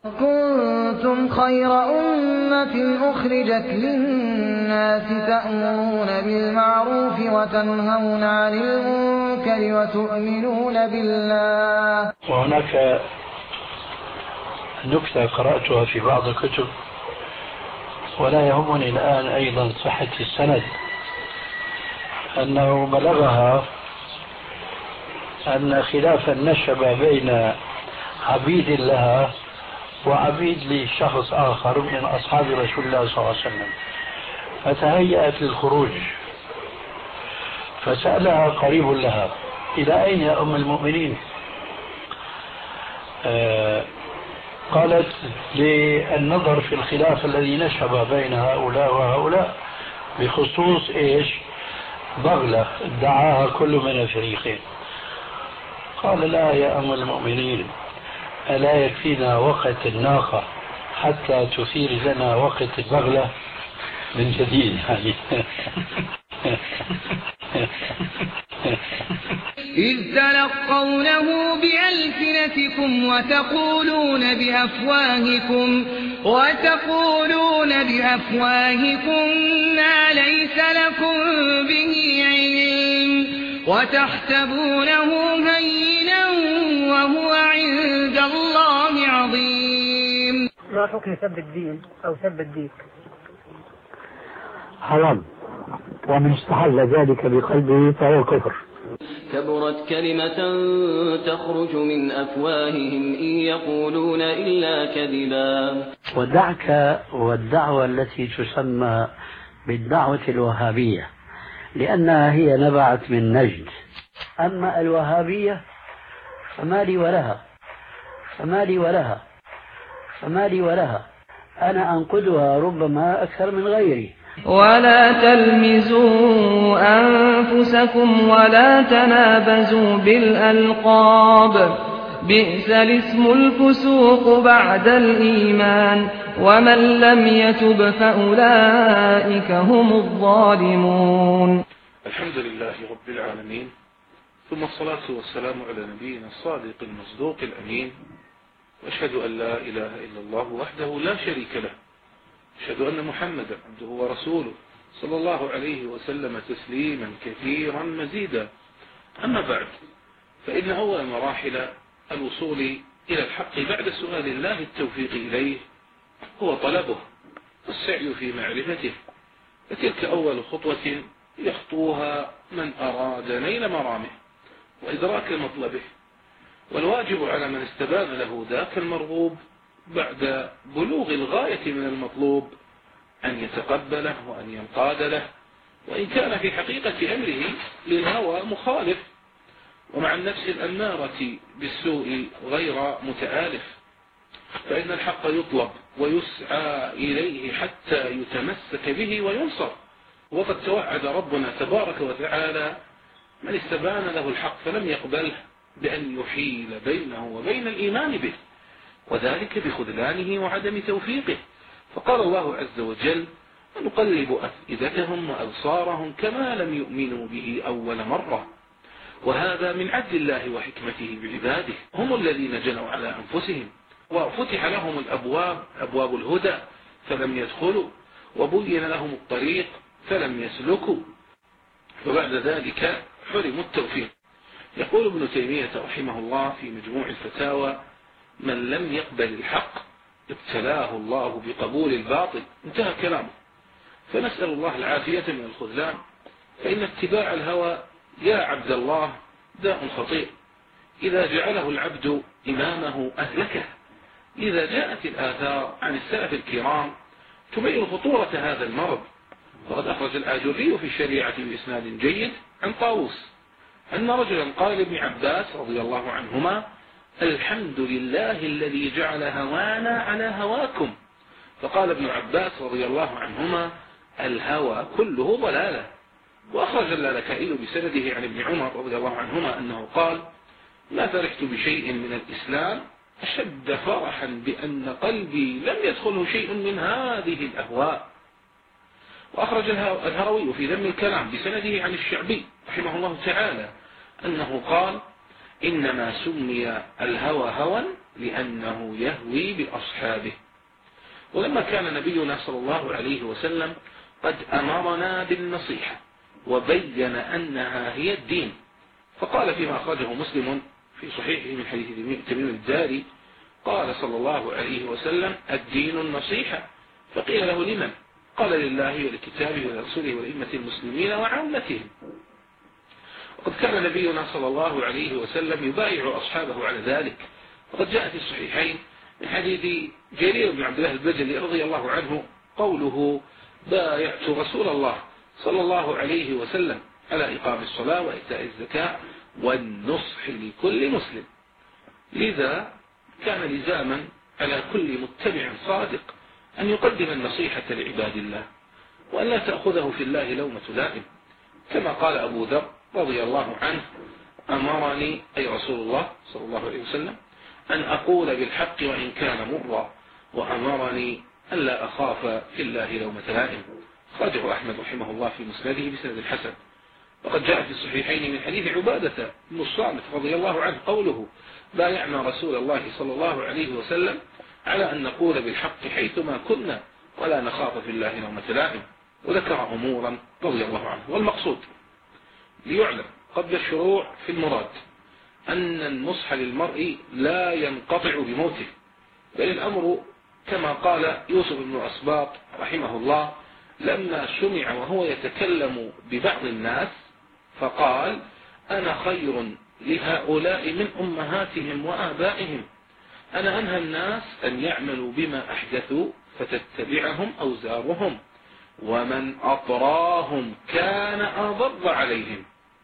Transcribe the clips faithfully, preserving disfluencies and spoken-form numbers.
كنتم خير أمة أخرجت للناس تأمرون بالمعروف وتنهون عن المنكر وتؤمنون بالله. وهناك نكتة قرأتها في بعض الكتب ولا يهمني الآن أيضا صحة السند، أنه بلغها أن خلافا نشب بين عبيد لها وعبيد لشخص آخر من أصحاب رسول الله صلى الله عليه وسلم، فتهيأت للخروج، فسألها قريب لها: إلى أين يا أم المؤمنين؟ آه قالت: للنظر في الخلاف الذي نشب بين هؤلاء وهؤلاء بخصوص إيش؟ بغلة ادعاها كل من الفريقين. قال: لا يا أم المؤمنين، ألا يكفينا وقت الناقة حتى تثير لنا وقت البغلة من جديد يعني. إذ تلقونه بألسنتكم وتقولون بأفواهكم وتقولون بأفواهكم ما ليس لكم به علم وتحسبونه هينا وهو عند الله عظيم. ما حكم سب الدين أو سب الديك؟ حرام، ومن استحل ذلك بقلبه فهو كفر. كبرت كلمة تخرج من أفواههم إن يقولون إلا كذبا. ودعك والدعوة التي تسمى بالدعوة الوهابية، لأنها هي نبعت من نجد. أما الوهابية فما لي ولها فما لي ولها فما لي ولها أنا أنقدها ربما أكثر من غيري. ولا تلمزوا أنفسكم ولا تنابزوا بالألقاب بئس الاسم الفسوق بعد الإيمان ومن لم يتب فأولئك هم الظالمون. الحمد لله رب العالمين، ثم الصلاة والسلام على نبينا الصادق المصدوق الأمين، وأشهد أن لا إله إلا الله وحده لا شريك له، أشهد أن محمدا عبده ورسوله صلى الله عليه وسلم تسليما كثيرا مزيدا. أما بعد، فإن أول مراحل الوصول إلى الحق بعد سؤال الله التوفيق إليه هو طلبه والسعي في معرفته، فتلك أول خطوة يخطوها من أراد نيل مرامه وإدراك مطلبه، والواجب على من استبان له ذاك المرغوب بعد بلوغ الغاية من المطلوب أن يتقبله وأن ينقاد له، وإن كان في حقيقة أمره للهوى مخالف، ومع النفس الأمارة بالسوء غير متآلف، فإن الحق يطلب ويسعى إليه حتى يتمسك به وينصر. وقد توعد ربنا تبارك وتعالى من استبان له الحق فلم يقبله بأن يحيل بينه وبين الإيمان به، وذلك بخذلانه وعدم توفيقه. فقال الله عز وجل: ونقلب أفئدتهم وأبصارهم كما لم يؤمنوا به أول مرة. وهذا من عدل الله وحكمته بعباده، هم الذين جنوا على أنفسهم وفتح لهم الأبواب أبواب الهدى فلم يدخلوا، وبين لهم الطريق فلم يسلكوا، وبعد ذلك حرموا التوفيق. يقول ابن تيمية رحمه الله في مجموع الفتاوى: من لم يقبل الحق ابتلاه الله بقبول الباطل. انتهى كلامه. فنسأل الله العافية من الخذلان، فإن اتباع الهوى يا عبد الله داء خطير إذا جعله العبد إمامه أهلكه. إذا جاءت الآثار عن السلف الكرام تبين خطورة هذا المرض. وقد أخرج الآجري في الشريعة بإسناد جيد عن طاووس أن رجلا قال لابن عباس رضي الله عنهما: الحمد لله الذي جعل هوانا على هواكم. فقال ابن عباس رضي الله عنهما: الهوى كله ضلالة. وأخرج اللالكائي بسنده عن ابن عمر رضي الله عنهما أنه قال: ما فرحت بشيء من الإسلام أشد فرحا بأن قلبي لم يدخله شيء من هذه الأهواء. وأخرج الهروي في ذم الكلام بسنده عن الشعبي رحمه الله تعالى أنه قال: إنما سمي الهوى هوى لأنه يهوي بأصحابه. ولما كان نبينا صلى الله عليه وسلم قد أمرنا بالنصيحة وبين أنها هي الدين، فقال فيما أخرجه مسلم في صحيحه من حديث تميم الداري قال صلى الله عليه وسلم: الدين النصيحة. فقيل له: لمن؟ قال: لله ولكتابه ولرسوله ولأئمة المسلمين وعامتهم. وقد كان نبينا صلى الله عليه وسلم يبايع أصحابه على ذلك، وقد جاء في الصحيحين من حديث جرير بن عبد الله البجلي رضي الله عنه قوله: بايعت رسول الله صلى الله عليه وسلم على إقام الصلاة وإيتاء الزكاة والنصح لكل مسلم. لذا كان لزاما على كل متبع صادق أن يقدم النصيحة لعباد الله، وأن لا تأخذه في الله لومة لائم، كما قال أبو ذر رضي الله عنه: أمرني أي رسول الله صلى الله عليه وسلم أن أقول بالحق وإن كان مرا، وأمرني أن لا أخاف في الله لومة لائم. خرجه أحمد رحمه الله في مسنده بسند الحسن. وقد جاء في الصحيحين من حديث عبادة بن الصامت رضي الله عنه قوله: بايعنا رسول الله صلى الله عليه وسلم على أن نقول بالحق حيثما كنا ولا نخاف في الله لومة لائم، وذكر أمورا رضي الله عنه. والمقصود ليعلم قبل الشروع في المراد أن النصح للمرء لا ينقطع بموته، بل الأمر كما قال يوسف بن أسباط رحمه الله لما سمع وهو يتكلم ببعض الناس فقال: أنا خير لهؤلاء من أمهاتهم وآبائهم، أنا أنهى الناس أن يعملوا بما أحدثوا فتتبعهم أوزارهم، ومن أطراهم كان أضر عليهم.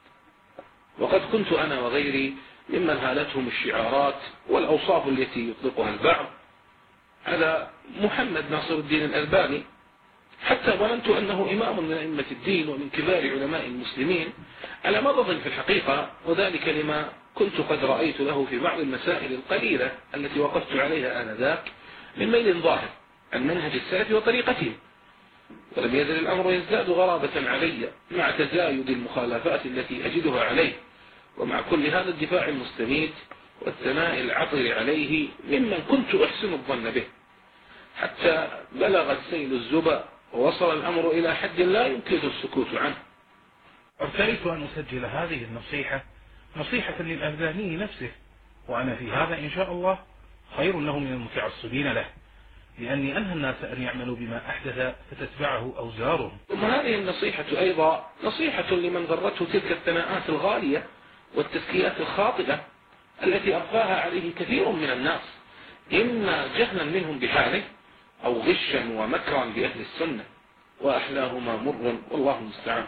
وقد كنت أنا وغيري ممن هالتهم الشعارات والأوصاف التي يطلقها البعض على محمد ناصر الدين الألباني، حتى ظننت أنه إمام من أئمة الدين ومن كبار علماء المسلمين على مضض في الحقيقة، وذلك لما كنت قد رأيت له في بعض المسائل القليلة التي وقفت عليها آنذاك من ميل ظاهر عن منهج السلف وطريقتهم. ولم يزل الأمر يزداد غرابة علي مع تزايد المخالفات التي أجدها عليه، ومع كل هذا الدفاع المستميت والثناء العطر عليه ممن كنت أحسن الظن به، حتى بلغ السيل الزبا ووصل الأمر إلى حد لا يمكن السكوت عنه. ارتأيت أن أسجل هذه النصيحة نصيحة للألباني نفسه، وأنا في هذا إن شاء الله خير له من المتعصبين له، لأني أنهى الناس أن يعملوا بما أحدث فتتبعه أوزارهم. ثم هذه النصيحة أيضا نصيحة لمن غرته تلك الثناءات الغالية والتزكيات الخاطئة التي أبقاها عليه كثير من الناس، إما جهلا منهم بحاله أو غشا ومكرا بأهل السنة، وأحلاهما مر والله المستعان.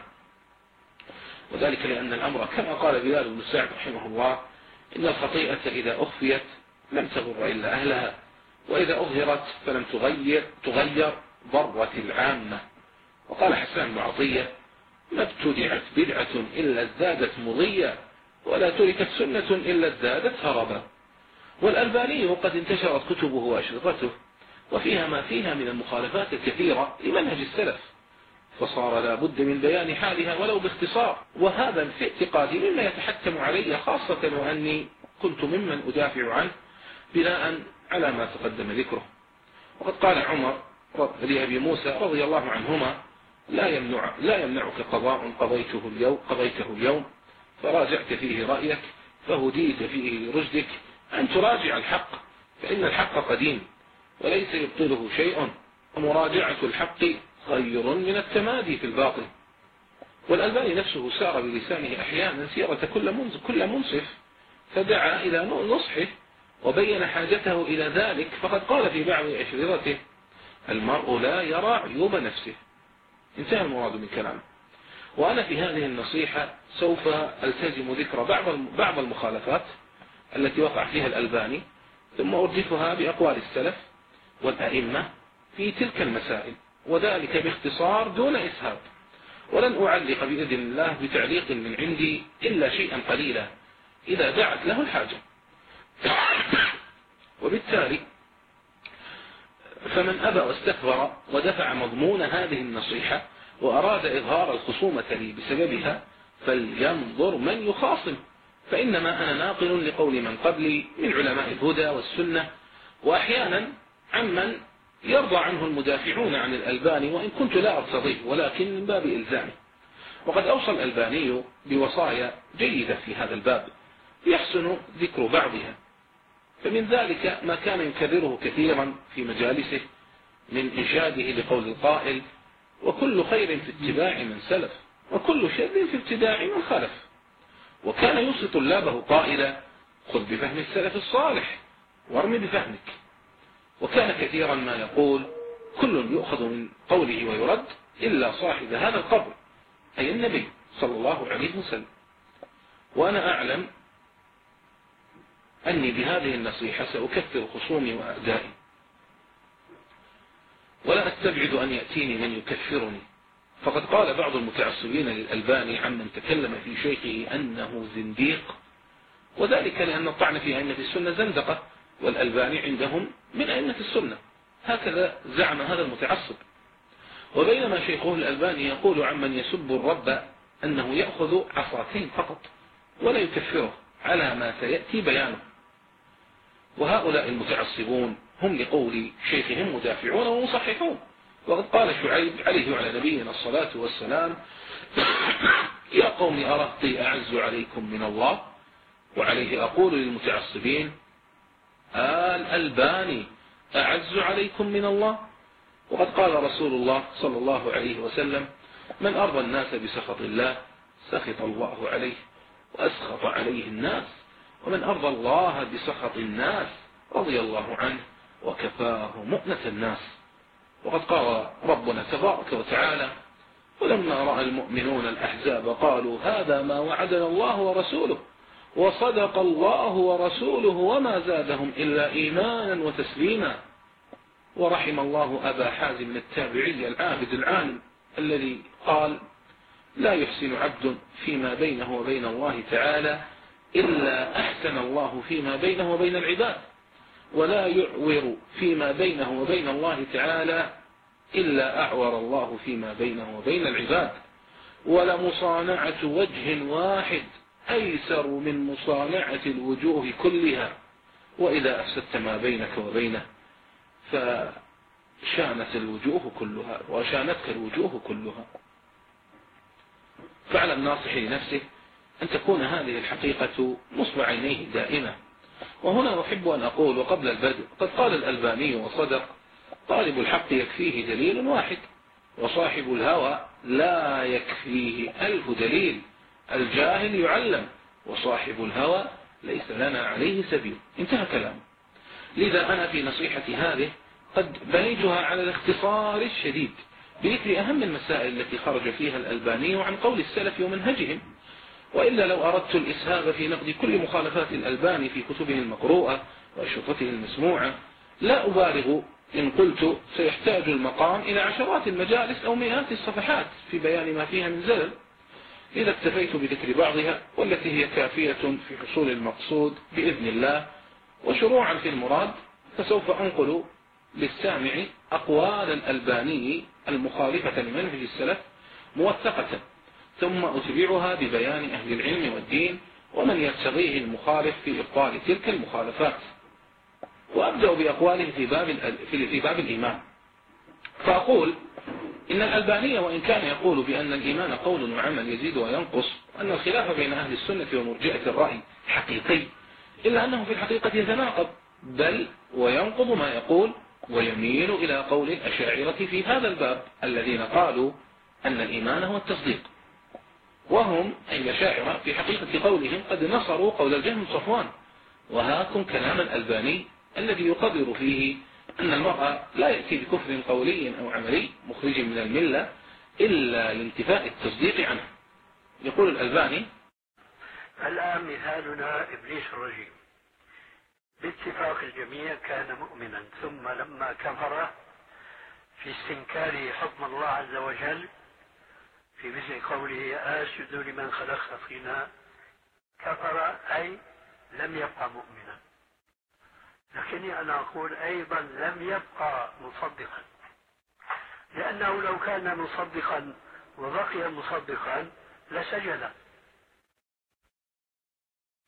وذلك لأن الأمر كما قال بلال بن سعد رحمه الله: إن الخطيئة إذا أخفيت لم تضر إلا أهلها، وإذا أظهرت فلم تغير تغير ضرت العامة. وقال حسان بن عطية: ما ابتدعت بدعة إلا ازدادت مضية، ولا تركت سنة إلا ازدادت هربا. والألباني قد انتشرت كتبه وأشرطته وفيها ما فيها من المخالفات الكثيرة لمنهج السلف، فصار لا بد من بيان حالها ولو باختصار، وهذا في اعتقادي مما يتحتم علي، خاصة وأني كنت ممن أدافع عنه بناء على ما تقدم ذكره. وقد قال عمر لأبي موسى رضي الله عنهما: لا يمنع لا يمنعك قضاء قضيته اليوم قضيته اليوم فراجعت فيه رأيك فهديت فيه لرشدك أن تراجع الحق، فإن الحق قديم وليس يبطله شيء، ومراجعة الحق خير من التمادي في الباطل. والألباني نفسه سار بلسانه أحيانا سيرة كل منصف، فدعا إلى نصحه وبين حاجته إلى ذلك، فقد قال في بعض أشرطته: المرء لا يرى عيوب نفسه. انتهى المراد من كلامه. وأنا في هذه النصيحة سوف ألتزم ذكر بعض بعض المخالفات التي وقع فيها الألباني، ثم أردفها بأقوال السلف والأئمة في تلك المسائل، وذلك باختصار دون إسهاب، ولن أعلق بإذن الله بتعليق من عندي إلا شيئا قليلا إذا دعت له الحاجة. وبالتالي فمن أبى واستكبر ودفع مضمون هذه النصيحة وأراد إظهار الخصومة لي بسببها فلينظر من يخاصم، فإنما أنا ناقل لقول من قبلي من علماء الهدى والسنة، وأحيانا عمن يرضى عنه المدافعون عن الألباني، وإن كنت لا أرتضيه ولكن من باب إلزامه. وقد أوصى الألباني بوصايا جيدة في هذا الباب يحسن ذكر بعضها، فمن ذلك ما كان يكرره كثيرا في مجالسه من إنشاده لقول القائل: وكل خير في اتباع من سلف، وكل شر في ابتداع من خلف. وكان يوصي طلابه قائلا: خذ بفهم السلف الصالح وارم بفهمك. وكان كثيرا ما يقول: كل يؤخذ من قوله ويرد إلا صاحب هذا القبر، أي النبي صلى الله عليه وسلم. وأنا أعلم أني بهذه النصيحة سأكثر خصومي وأعدائي، ولا أستبعد أن يأتيني من يكفرني. فقد قال بعض المتعصبين للألباني عمن تكلم في شيخه أنه زنديق، وذلك لأن الطعن في أئمة السنة زندقة، والألباني عندهم من أئمة السنة، هكذا زعم هذا المتعصب. وبينما شيخه الألباني يقول عمن يسب الرب أنه يأخذ عصاتين فقط ولا يكفره على ما سيأتي بيانه. وهؤلاء المتعصبون هم لقول شيخهم مدافعون ومصححون. وقد قال شعيب عليه وعلى نبينا الصلاة والسلام: يا قوم أرهطي أعز عليكم من الله. وعليه أقول للمتعصبين: الألباني أعز عليكم من الله. وقد قال رسول الله صلى الله عليه وسلم: من أرضى الناس بسخط الله سخط الله عليه وأسخط عليه الناس، ومن أرضى الله بسخط الناس رضي الله عنه وكفاه مؤنة الناس. وقد قال ربنا تبارك وتعالى: ولما رأى المؤمنون الأحزاب قالوا هذا ما وعدنا الله ورسوله وصدق الله ورسوله وما زادهم إلا إيمانا وتسليما. ورحم الله أبا حازم التابعي العابد العالم الذي قال: لا يحسن عبد فيما بينه وبين الله تعالى إلا أحسن الله فيما بينه وبين العباد، ولا يعور فيما بينه وبين الله تعالى إلا أعور الله فيما بينه وبين العباد، ولمصانعة وجه واحد أيسر من مصانعة الوجوه كلها، وإذا أفسدت ما بينك وبينه فشانت الوجوه كلها وشانتك الوجوه كلها. فعلى الناصح لنفسه أن تكون هذه الحقيقة نصب عينيه دائما. وهنا أحب أن أقول وقبل البدء: قد قال الألباني وصدق: طالب الحق يكفيه دليل واحد، وصاحب الهوى لا يكفيه ألف دليل. الجاهل يعلم، وصاحب الهوى ليس لنا عليه سبيل. انتهى كلامه. لذا أنا في نصيحتي هذه قد بنيتها على الاختصار الشديد بذكر أهم المسائل التي خرج فيها الألباني عن قول السلف ومنهجهم. وإلا لو أردت الإسهاب في نقد كل مخالفات الألباني في كتبه المقروءة وأشرطته المسموعة لا أبالغ إن قلت سيحتاج المقام إلى عشرات المجالس أو مئات الصفحات في بيان ما فيها من زلل. إذا اكتفيت بذكر بعضها والتي هي كافية في حصول المقصود بإذن الله وشروعا في المراد، فسوف أنقل للسامع أقوال الألباني المخالفة لمنهج السلف موثقة، ثم أتبعها ببيان أهل العلم والدين ومن يرتضيه المخالف في إبطال تلك المخالفات. وأبدأ بأقواله في باب, في باب الإيمان. فأقول إن الألباني وإن كان يقول بأن الإيمان قول وعمل يزيد وينقص، وأن الخلاف بين أهل السنة ومرجئة الرأي حقيقي، إلا أنه في الحقيقة يتناقض، بل وينقض ما يقول ويميل إلى قول الأشاعرة في هذا الباب الذين قالوا أن الإيمان هو التصديق. وهم أي الأشاعرة في حقيقة قولهم قد نصروا قول الجهم صفوان. وهاكم كلام الألباني الذي يقرر فيه أن المرأة لا يأتي بكفر قولي أو عملي مخرج من الملة إلا لانتفاء التصديق عنه. يقول الألباني: الآن مثالنا إبليس الرجيم، باتفاق الجميع كان مؤمنا، ثم لما كفر في استنكاره حكم الله عز وجل في مثل قوله أسجد لمن خلقت طينا، كفر أي لم يبقى مؤمنا. لكني أنا أقول أيضا لم يبقى مصدقا، لأنه لو كان مصدقا وبقي مصدقا لسجد.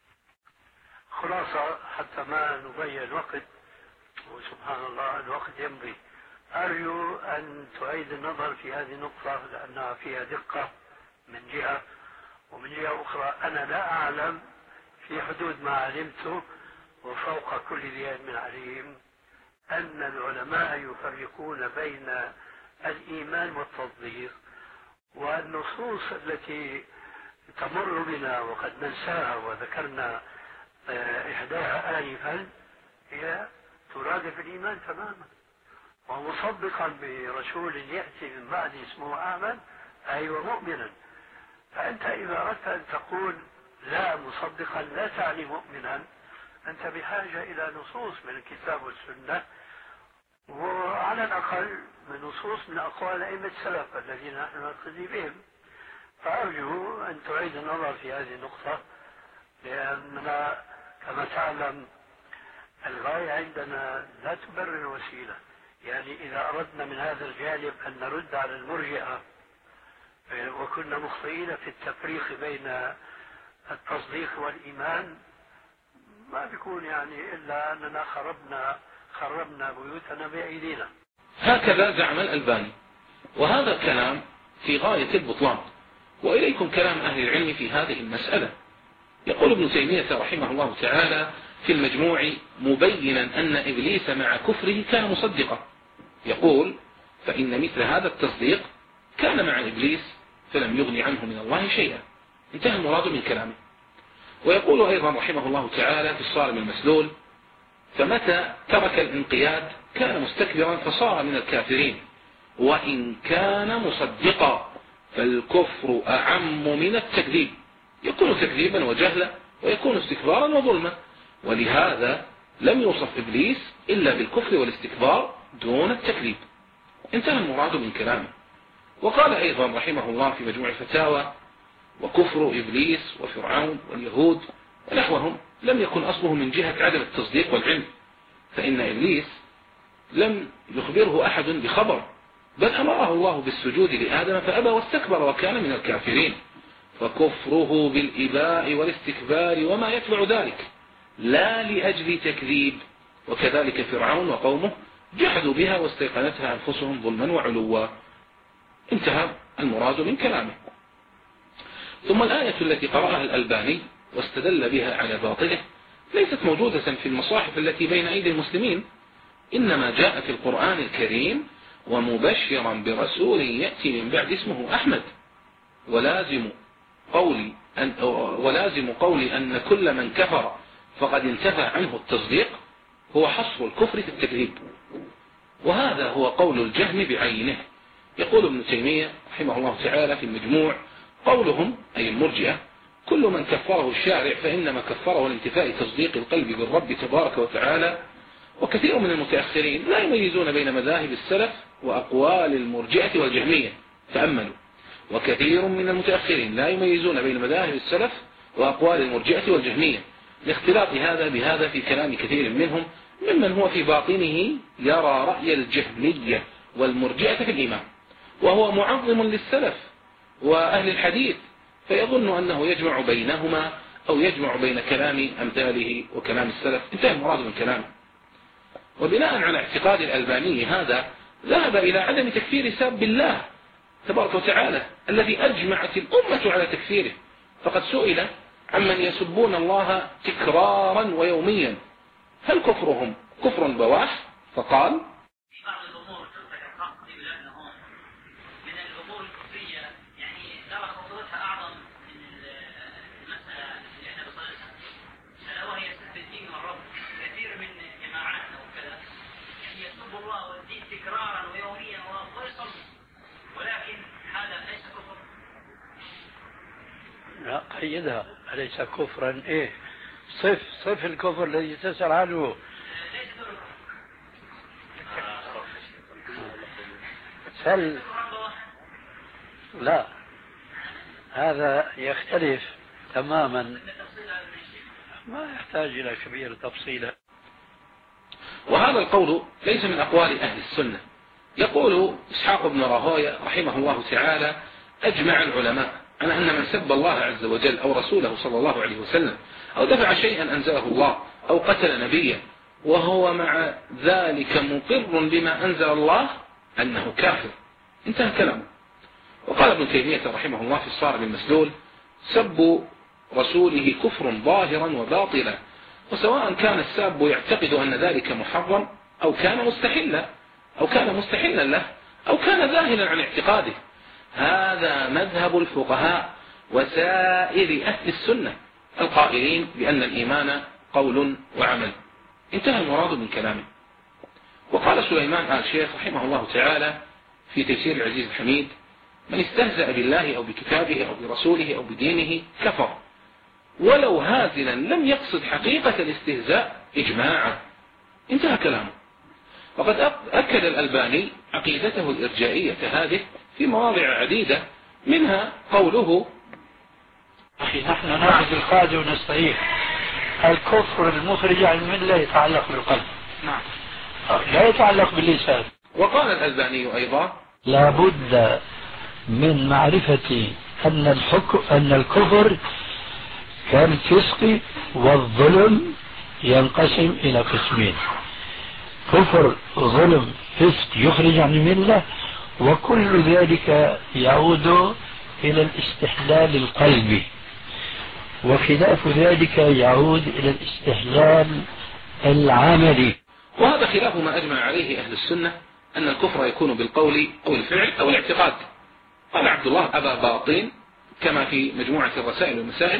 خلاصة حتى ما نضيع الوقت، وسبحان الله الوقت يمضي، أرجو أن تعيد النظر في هذه النقطة لأنها فيها دقة من جهة، ومن جهة أخرى أنا لا أعلم في حدود ما علمته وفوق كل ذي علم عليم أن العلماء يفرقون بين الإيمان والتصديق، والنصوص التي تمر بنا وقد ننساها وذكرنا إحداها آنفا هي ترادف الإيمان تماما، ومصدقا برسول يأتي من بعد اسمه أحمد أي ومؤمنا. فأنت إذا أردت أن تقول لا مصدقا لا تعني مؤمنا، أنت بحاجة إلى نصوص من الكتاب والسنة، وعلى الأقل من نصوص من أقوال أئمة السلف الذين نحن نقتدي بهم. فأرجو أن تعيد النظر في هذه النقطة، لأننا كما تعلم الغاية عندنا لا تبرر الوسيلة. يعني إذا أردنا من هذا الجانب أن نرد على المرجئة وكنا مخطئين في التفريق بين التصديق والإيمان، ما بيكون يعني إلا أننا خربنا خربنا بيوتنا بأيدينا. هكذا زعم الألباني، وهذا الكلام في غاية البطلان. وإليكم كلام أهل العلم في هذه المسألة. يقول ابن تيمية رحمه الله تعالى في المجموع مبينا أن إبليس مع كفره كان مصدقا، يقول: فإن مثل هذا التصديق كان مع إبليس فلم يغني عنه من الله شيئا. انتهى المراد من كلامه. ويقول أيضا رحمه الله تعالى في الصارم المسلول: فمتى ترك الانقياد كان مستكبرا فصار من الكافرين، وإن كان مصدقا فالكفر أعم من التكذيب، يكون تكذيبا وجهلا ويكون استكبارا وظلما، ولهذا لم يوصف إبليس إلا بالكفر والاستكبار دون التكذيب. انتهى المراد من كلامه. وقال أيضا رحمه الله في مجموع الفتاوى: وكفر إبليس وفرعون واليهود ونحوهم لم يكن أصله من جهة عدم التصديق والعلم، فإن إبليس لم يخبره أحد بخبر، بل أمره الله بالسجود لآدم فأبى واستكبر وكان من الكافرين، فكفره بالإباء والاستكبار وما يتبع ذلك لا لأجل تكذيب. وكذلك فرعون وقومه جحدوا بها واستيقنتها أنفسهم ظلما وعلوا. انتهى المراد من كلامه. ثم الآية التي قرأها الألباني واستدل بها على باطله ليست موجودة في المصاحف التي بين أيدي المسلمين، إنما جاء في القرآن الكريم ومبشرا برسول يأتي من بعد اسمه أحمد. ولازم قولي أن ولازم قولي أن كل من كفر فقد انتفى عنه التصديق هو حصر الكفر في التكذيب، وهذا هو قول الجهم بعينه. يقول ابن تيمية رحمه الله تعالى في المجموع: قولهم أي المرجئة كل من كفره الشارع فإنما كفره لانتفاء تصديق القلب بالرب تبارك وتعالى. وكثير من المتأخرين لا يميزون بين مذاهب السلف وأقوال المرجئة والجهمية. تأملوا: وكثير من المتأخرين لا يميزون بين مذاهب السلف وأقوال المرجئة والجهمية، لاختلاط هذا بهذا في كلام كثير منهم ممن هو في باطنه يرى رأي الجهمية والمرجئة في الإيمان، وهو معظم للسلف وأهل الحديث، فيظن أنه يجمع بينهما أو يجمع بين كلام أمثاله وكلام السلف. انتهى المراد من كلامه. وبناء على اعتقاد الألباني هذا ذهب إلى عدم تكفير ساب الله تبارك وتعالى الذي أجمعت الأمة على تكفيره، فقد سئل عمن يسبون الله تكرارا ويوميا: هل كفرهم كفر بواح؟ فقال: لا قيدها، أليس كفرا؟ إيه صف صف الكفر الذي تسأل عنه. سل لا، هذا يختلف تماما، ما يحتاج إلى كبير تفصيلا. وهذا القول ليس من أقوال أهل السنة. يقول إسحاق بن راهويه رحمه الله تعالى: أجمع العلماء على أن من سب الله عز وجل أو رسوله صلى الله عليه وسلم أو دفع شيئا أنزله الله أو قتل نبيا وهو مع ذلك مقر بما أنزل الله أنه كافر. انتهى كلامه. وقال ابن تيمية رحمه الله في الصارم المسلول: سب رسوله كفر ظاهرا وباطلا، وسواء كان الساب يعتقد أن ذلك محرم أو كان مستحلا أو كان مستحلا له أو كان ذاهلا عن اعتقاده. هذا مذهب الفقهاء وسائر أهل السنة القائلين بأن الإيمان قول وعمل. انتهى المراد من كلامه. وقال سليمان آل شيخ رحمه الله تعالى في تيسير العزيز الحميد: من استهزأ بالله أو بكتابه أو برسوله أو بدينه كفر، ولو هازلا لم يقصد حقيقة الاستهزاء إجماعا. انتهى كلامه. وقد أكد الألباني عقيدته الإرجائية هذه في مواضع عديدة، منها قوله: أخي نحن نأخذ القاعدة ونستعيح الكفر المخرج عن الملة يتعلق بالقلب، نعم، لا يتعلق باللسان. وقال الألباني أيضا: لا بد من معرفة أن الحكم أن الكفر كالفسق والظلم ينقسم إلى قسمين: كفر ظلم فسق يخرج عن الملة، وكل ذلك يعود إلى الاستحلال القلبي، وخلاف ذلك يعود إلى الاستحلال العملي. وهذا خلاف ما أجمع عليه أهل السنة أن الكفر يكون بالقول أو الفعل أو الاعتقاد. قال عبد الله أبا باطين كما في مجموعة الرسائل والمسائل: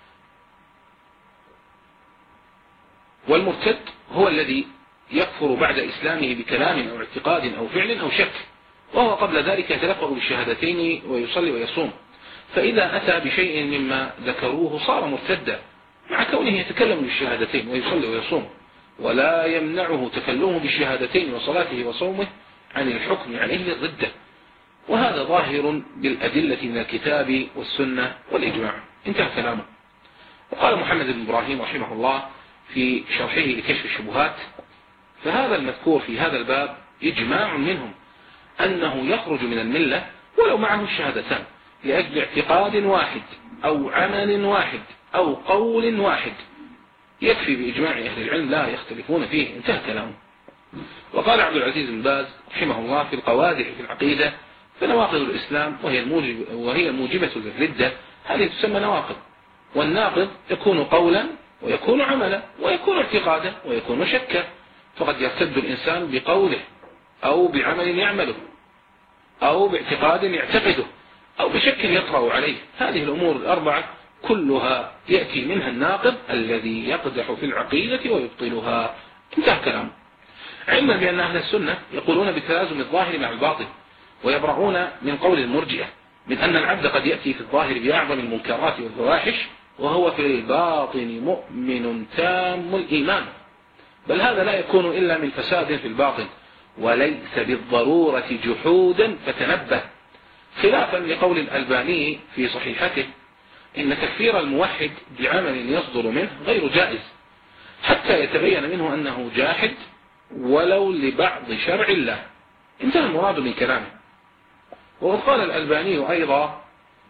والمرتد هو الذي يكفر بعد إسلامه بكلام أو اعتقاد أو فعل أو شك، وهو قبل ذلك يتلفظ بالشهادتين ويصلي ويصوم، فإذا أتى بشيء مما ذكروه صار مرتدا مع كونه يتكلم بالشهادتين ويصلي ويصوم، ولا يمنعه تكلمه بالشهادتين وصلاته وصومه عن الحكم عليه الردة. وهذا ظاهر بالأدلة من الكتاب والسنة والإجماع. انتهى كلامه. وقال محمد بن إبراهيم رحمه الله في شرحه لكشف الشبهات: فهذا المذكور في هذا الباب إجماع منهم أنه يخرج من الملة ولو معه الشهادتان لأجل اعتقاد واحد أو عمل واحد أو قول واحد، يكفي بإجماع أهل العلم لا يختلفون فيه. انتهى كلامه. وقال عبد العزيز بن باز رحمه الله في القوادح في العقيدة: فنواقض الإسلام وهي الموجب وهي الموجبة للردة هذه تسمى نواقض، والناقض يكون قولا ويكون عملا ويكون اعتقادا ويكون شكا، فقد يرتد الإنسان بقوله أو بعمل يعمله أو باعتقاد يعتقده أو بشك يطرأ عليه. هذه الأمور الأربعة كلها يأتي منها الناقض الذي يقدح في العقيدة ويبطلها. انتهى كلامه. علما بأن أهل السنة يقولون بتلازم الظاهر مع الباطن، ويبرؤون من قول المرجئة من أن العبد قد يأتي في الظاهر بأعظم المنكرات والفواحش وهو في الباطن مؤمن تام الإيمان، بل هذا لا يكون إلا من فساد في الباطن وليس بالضرورة جحودا، فتنبه، خلافا لقول الألباني في صحيحته: إن تكفير الموحد بعمل يصدر منه غير جائز حتى يتبين منه أنه جاحد ولو لبعض شرع الله. انتهى المراد من كلامه. وقد قال الألباني أيضا: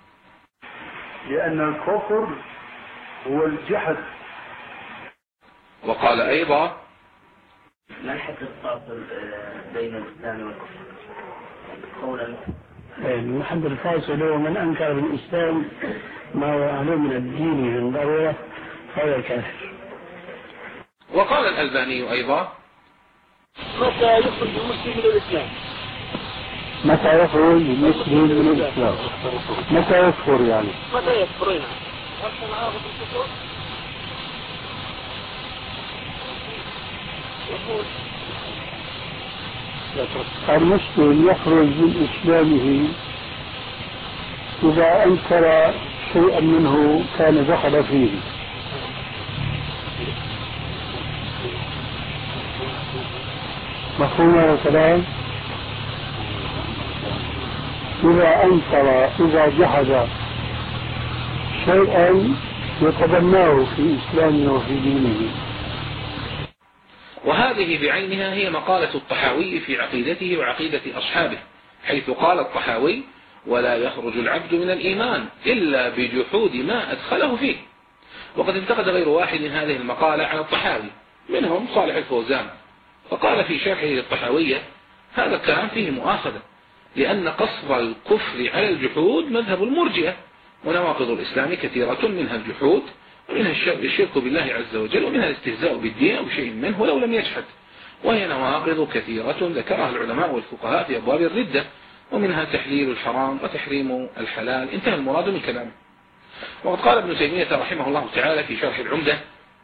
لأن الكفر هو الجحد. وقال أيضا: ما الحد الفاصل بين الإسلام والكفر؟ قولا الحد الفاصل هو من أنكر بالإسلام ما هو معلوم من الدين من ضرورة فهو كافر. وقال الألباني أيضا: متى يخرج المسلم من الإسلام؟ متى يخرج المسلم من الإسلام؟ متى يكفر يعني؟ متى يكفر؟ المسلم يخرج من إسلامه إذا أنكر شيئا منه كان دخل فيه. مفهوم هذا الكلام؟ إذا أنكر إذا جحد شيئا يتبناه في إسلامه وفي دينه. وهذه بعينها هي مقالة الطحاوي في عقيدته وعقيدة أصحابه، حيث قال الطحاوي: ولا يخرج العبد من الإيمان إلا بجحود ما أدخله فيه. وقد انتقد غير واحد هذه المقالة على الطحاوي منهم صالح الفوزان، فقال في شرحه للطحاوية: هذا الكلام فيه مؤاخذة، لأن قصر الكفر على الجحود مذهب المرجئة، ونواقض الإسلام كثيرة، منها الجحود ومنها الشرك بالله عز وجل ومنها الاستهزاء بالدين أو شيء منه ولو لم يجحد، وهي نواقض كثيرة ذكرها العلماء والفقهاء في أبواب الردة، ومنها تحليل الحرام وتحريم الحلال. انتهى المراد من كلامه. وقد قال ابن تيمية رحمه الله تعالى في شرح العمدة: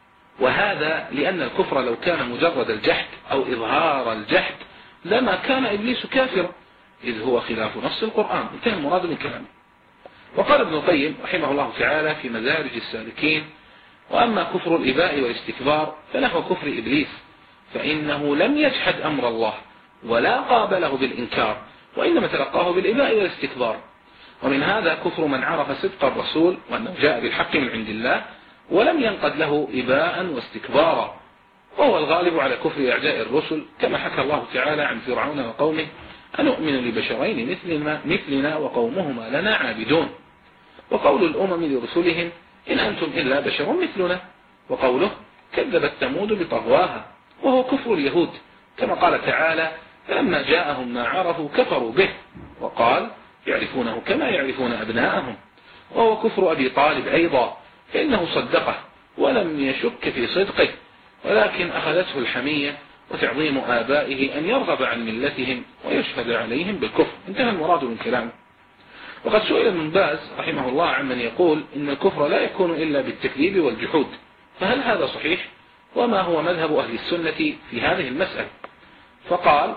وهذا لأن الكفر لو كان مجرد الجحد أو إظهار الجحد لما كان إبليس كافرا، إذ هو خلاف نص القرآن. انتهى المراد من كلامه. وقال ابن القيم رحمه الله تعالى في مدارج السالكين: وأما كفر الإباء والاستكبار فنحو كفر إبليس، فإنه لم يجحد أمر الله ولا قابله بالإنكار، وإنما تلقاه بالإباء والاستكبار. ومن هذا كفر من عرف صدق الرسول وأنه جاء بالحق من عند الله ولم ينقد له إباء واستكبارا، وهو الغالب على كفر أعداء الرسل، كما حكى الله تعالى عن فرعون وقومه: أنؤمن لبشرين مثلنا, مثلنا وقومهما لنا عابدون. وقول الأمم لرسلهم: إن أنتم إلا بشر مثلنا. وقوله: كذبت ثمود بطغواها، وهو كفر اليهود، كما قال تعالى: فلما جاءهم ما عرفوا كفروا به. وقال: يعرفونه كما يعرفون أبناءهم. وهو كفر أبي طالب أيضا، فإنه صدقه ولم يشك في صدقه، ولكن أخذته الحمية وتعظيم آبائه أن يرغب عن ملتهم ويشهد عليهم بالكفر. انتهى المراد من كلامه. وقد سئل ابن باز رحمه الله عمن يقول إن الكفر لا يكون إلا بالتكذيب والجحود، فهل هذا صحيح؟ وما هو مذهب أهل السنة في هذه المسألة؟ فقال: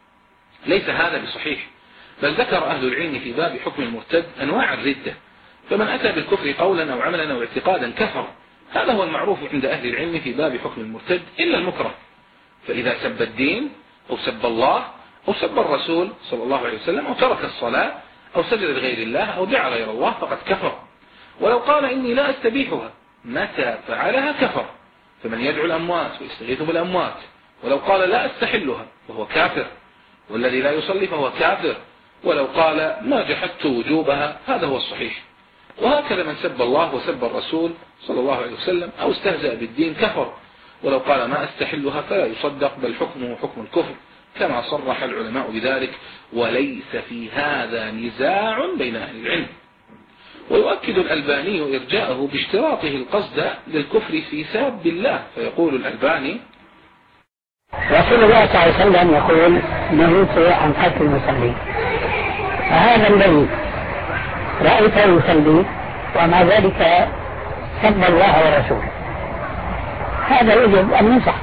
ليس هذا بصحيح، بل ذكر أهل العلم في باب حكم المرتد أنواع الردة، فمن أتى بالكفر قولا أو عملا أو اعتقادا كفر. هذا هو المعروف عند أهل العلم في باب حكم المرتد، إلا المكره، فإذا سب الدين أو سب الله أو سب الرسول صلى الله عليه وسلم أو ترك الصلاة أو سجد لغير الله أو دعا غير الله فقد كفر. ولو قال: إني لا أستبيحها، متى فعلها كفر. فمن يدعو الأموات ويستغيث بالأموات، ولو قال: لا أستحلها، فهو كافر. والذي لا يصلي فهو كافر، ولو قال: ما جحدت وجوبها، هذا هو الصحيح. وهكذا من سب الله وسب الرسول صلى الله عليه وسلم أو استهزأ بالدين كفر، ولو قال: ما أستحلها، فلا يصدق، بل حكمه حكم الكفر، كما صرح العلماء بذلك، وليس في هذا نزاع بين أهل العلم. ويؤكد الألباني إرجاءه باشتراطه القصد للكفر في ساب الله، فيقول الألباني: رسول الله صلى الله عليه وسلم يقول: نهيت عن قتل المصلين، فهذا الذي رأيته يصلي ومع ذلك سب الله ورسوله، هذا يجب أن ينصح.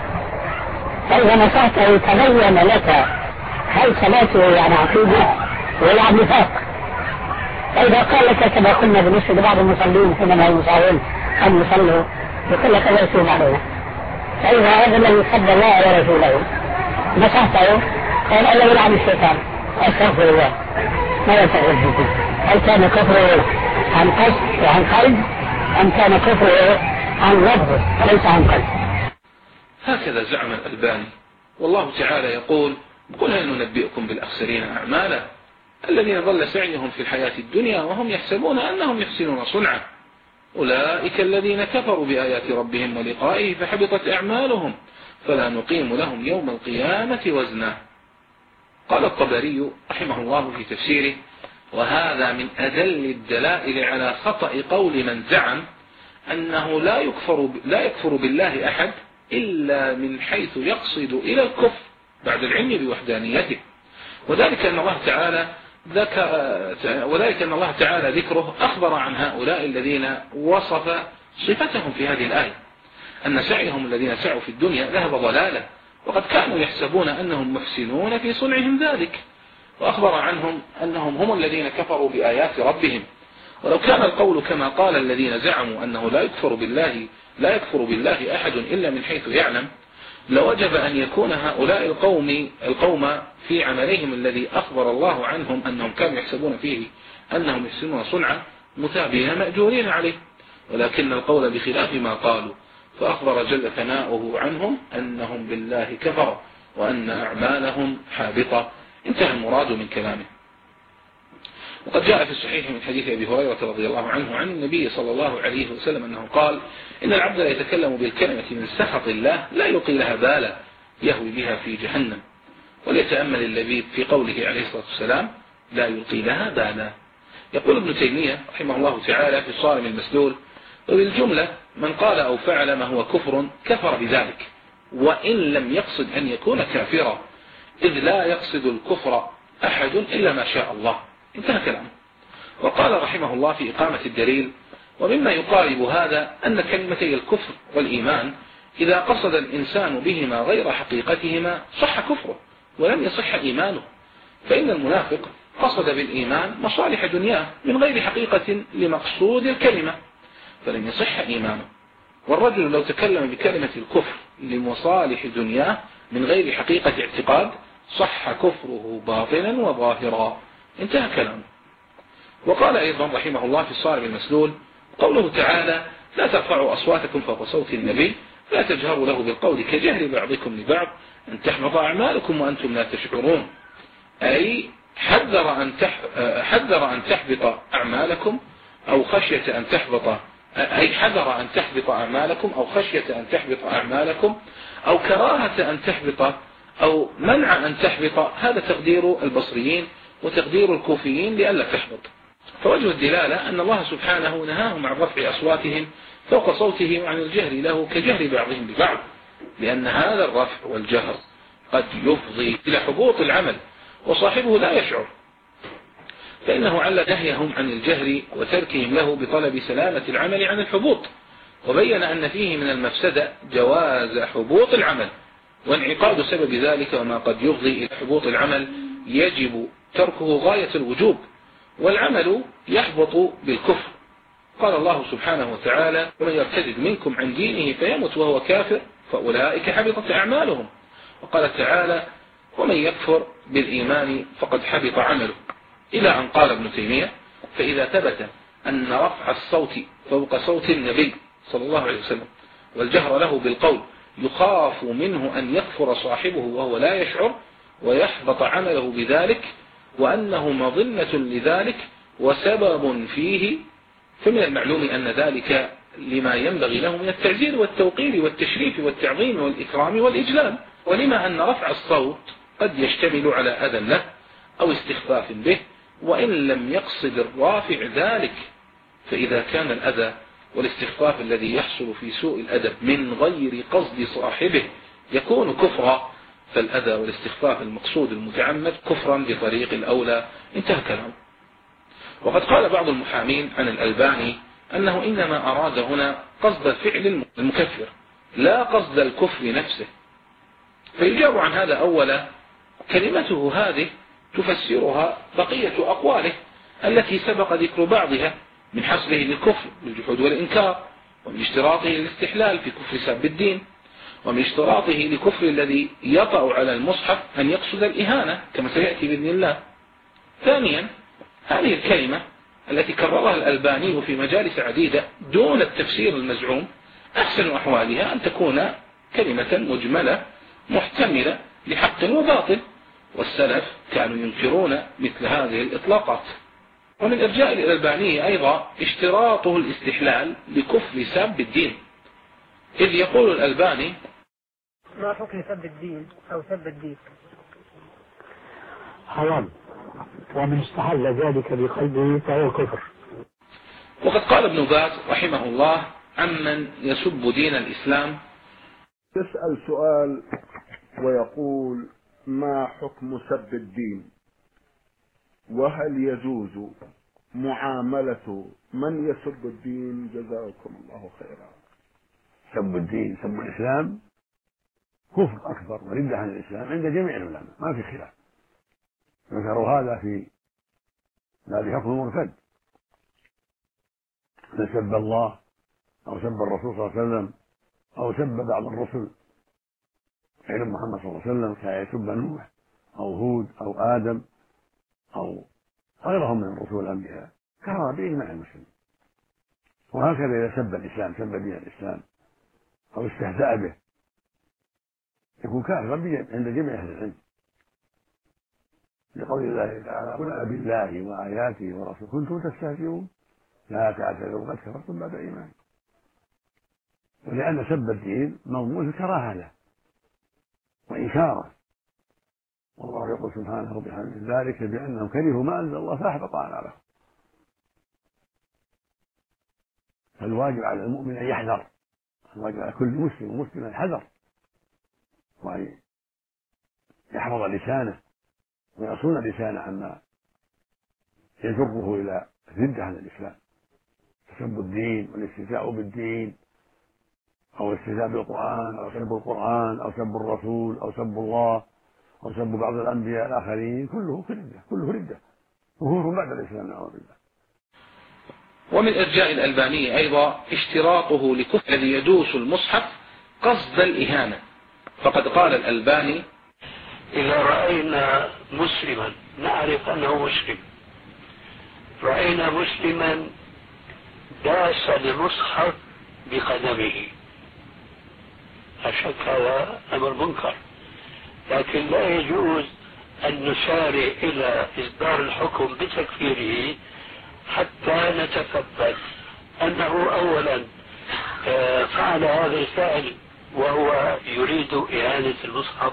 فإذا نصحته تبين لك هل صلاته يعني عقيدة ولا نفاق. فإذا قال لك كما كنا بالنسبة لبعض المصلين حينما يصاوون أن يصلوا يقول لك لا يسوم علينا، فإذا هذا الذي سب الله ورسوله نصحته قال: ألا يلعن الشيطان، أستغفر الله، ما يفعل فيه. هل كان كفره عن قصد وعن قلب أم كان كفره عن لفظ وليس عن قلب؟ هكذا زعم الألباني. والله تعالى يقول: قل هل ننبئكم بالأخسرين أعمالا الذين ضل سعيهم في الحياة الدنيا وهم يحسبون أنهم يحسنون صنعا أولئك الذين كفروا بآيات ربهم ولقائه فحبطت أعمالهم فلا نقيم لهم يوم القيامة وزنا. قال الطبري رحمه الله في تفسيره: وهذا من أدل الدلائل على خطأ قول من زعم أنه لا يكفر, لا يكفر بالله أحد إلا من حيث يقصد إلى الكفر بعد العلم بوحدانيته، وذلك أن الله تعالى ذكر وذلك أن الله تعالى ذكره أخبر عن هؤلاء الذين وصف صفتهم في هذه الآية، أن سعيهم الذين سعوا في الدنيا ذهب ضلالا، وقد كانوا يحسبون أنهم محسنون في صنعهم ذلك، وأخبر عنهم أنهم هم الذين كفروا بآيات ربهم. ولو كان القول كما قال الذين زعموا أنه لا يكفر بالله لا يكفر بالله أحد إلا من حيث يعلم، لوجب أن يكون هؤلاء القوم القوم في عملهم الذي أخبر الله عنهم أنهم كانوا يحسبون فيه أنهم يحسنون صنعا متابعين مأجورين عليه، ولكن القول بخلاف ما قالوا، فأخبر جل ثناؤه عنهم أنهم بالله كفروا وأن أعمالهم حابطة. انتهى المراد من كلامه. وقد جاء في الصحيح من حديث أبي هريرة رضي الله عنه عن النبي صلى الله عليه وسلم أنه قال: إن العبد لا يتكلم بالكلمة من سخط الله لا يلقي لها بالا يهوي بها في جهنم. وليتأمل اللبيب في قوله عليه الصلاة والسلام: لا يلقي لها بالا. يقول ابن تيمية رحمه الله تعالى في الصارم المسلول: وبالجملة من قال أو فعل ما هو كفر كفر بذلك، وإن لم يقصد أن يكون كافرا، إذ لا يقصد الكفر أحد إلا ما شاء الله. انتهى كلامه. وقال رحمه الله في إقامة الدليل: ومما يقارب هذا أن كلمتي الكفر والإيمان إذا قصد الإنسان بهما غير حقيقتهما صح كفره ولم يصح إيمانه، فإن المنافق قصد بالإيمان مصالح دنياه من غير حقيقة لمقصود الكلمة فلم يصح إيمانه. والرجل لو تكلم بكلمة الكفر لمصالح دنياه من غير حقيقة اعتقاد صح كفره باطنا وظاهرا. انتهى كلامه. وقال أيضا رحمه الله في الصارم المسلول: قوله تعالى: لا ترفعوا أصواتكم فوق صوت النبي لا تجهروا له بالقول كجهر بعضكم لبعض أن تحبط أعمالكم وأنتم لا تشعرون، أي حذر أن حذر أن تحبط أعمالكم أو خشية أن تحبط أي حذر أن تحبط أعمالكم أو خشية أن تحبط أعمالكم أو كراهة أن تحبط أو منع أن تحبط. هذا تقدير البصريين وتقدير الكوفيين لئلا تحبط. فوجه الدلالة أن الله سبحانه نهاهم عن رفع أصواتهم فوق صوته وعن الجهر له كجهر بعضهم ببعض، لأن هذا الرفع والجهر قد يفضي إلى حبوط العمل وصاحبه لا يشعر، فإنه عل نهيهم عن الجهر وتركهم له بطلب سلامة العمل عن الحبوط، وبين أن فيه من المفسدة جواز حبوط العمل وانعقاد سبب ذلك، وما قد يفضي إلى حبوط العمل يجب تركه غاية الوجوب، والعمل يحبط بالكفر. قال الله سبحانه وتعالى: ومن يرتد منكم عن دينه فيمت وهو كافر فأولئك حبطت أعمالهم. وقال تعالى: ومن يكفر بالإيمان فقد حبط عمله، إلى أن قال ابن تيمية: فإذا ثبت أن رفع الصوت فوق صوت النبي صلى الله عليه وسلم والجهر له بالقول يخاف منه أن يكفر صاحبه وهو لا يشعر ويحبط عمله بذلك، وأنه مظنة لذلك وسبب فيه، فمن المعلوم أن ذلك لما ينبغي له من التعزير والتوقير والتشريف والتعظيم والإكرام والإجلال، ولما أن رفع الصوت قد يشتمل على أذى له أو استخفاف به، وإن لم يقصد الرافع ذلك، فإذا كان الأذى والاستخفاف الذي يحصل في سوء الأدب من غير قصد صاحبه يكون كفرا، فالأذى والاستخفاف المقصود المتعمد كفرا بطريق الأولى. انتهى كلامه. وقد قال بعض المحامين عن الألباني أنه إنما أراد هنا قصد الفعل المكفر لا قصد الكفر نفسه، فيجاب عن هذا أولا: كلمته هذه تفسرها بقية أقواله التي سبق ذكر بعضها من حصره للكفر بالجحود والإنكار، ومن اشتراطه للاستحلال في كفر سب الدين، ومن اشتراطه لكفر الذي يطأ على المصحف أن يقصد الإهانة كما سيأتي بإذن الله. ثانيا، هذه الكلمة التي كررها الألباني في مجالس عديدة دون التفسير المزعوم أحسن أحوالها أن تكون كلمة مجملة محتملة لحق وباطل، والسلف كانوا ينكرون مثل هذه الإطلاقات. ومن إرجاء الألباني أيضا اشتراطه الاستحلال لكفر سب الدين، إذ يقول الألباني: ما حكم سب الدين أو سب الدين؟ حرام، ومن استحل ذلك بقلبه فهو كفر. وقد قال ابن باز رحمه الله عمن يسب دين الإسلام: يسأل سؤال ويقول: ما حكم سب الدين؟ وهل يجوز معاملة من يسب الدين؟ جزاكم الله خيرا. سب الدين، سب الإسلام كفر أكبر وردة عن الإسلام عند جميع العلماء، ما في خلاف. ذكروا هذا في باب حكم المرتد، من سب الله أو سب الرسول صلى الله عليه وسلم أو سب بعض الرسل غير محمد صلى الله عليه وسلم كيسب نوح أو هود أو آدم أو غيرهم من الرسل والأنبياء، كفر بإجماع المسلمين. وهكذا إذا سب الإسلام، سب دين الإسلام أو استهزأ به، يكون كافرا عند جميع أهل العلم. لقول الله تعالى قل أبالله وآياته ورسوله كنتم تستهزئون لا تعتذروا قد كفرتم بعد إيمانكم. ولأن سب الدين مضمون الكراهة له وإنكاره، والله يقول سبحانه وبحمده ذلك بأنهم كرهوا ما أنزل الله فأحبط أعمالهم. فالواجب على المؤمن أن يحذر، الواجب على كل مسلم ومسلم الحذر، وأن يحفظ لسانه ويصون لسانه عما يجره إلى الردة عن الإسلام، تسب الدين والاستهزاء بالدين أو الاستهزاء بالقرآن أو سب القرآن أو سب الرسول أو سب الله أو سب بعض الأنبياء الآخرين كله ردة، كله ردة ظهور بعد الإسلام نعوذ بالله. ومن إرجاء الألباني أيضا اشتراطه لكفر الذي يدوس المصحف قصد الإهانة، فقد قال الألباني: إذا رأينا مسلما نعرف أنه مسلم، رأينا مسلما داس المصحف بقدمه، لا شك هذا أمر منكر، لكن لا يجوز أن نسارع إلى إصدار الحكم بتكفيره حتى نتثبت أنه أولا فعل هذا الفعل وهو يريد إهانة المصحف،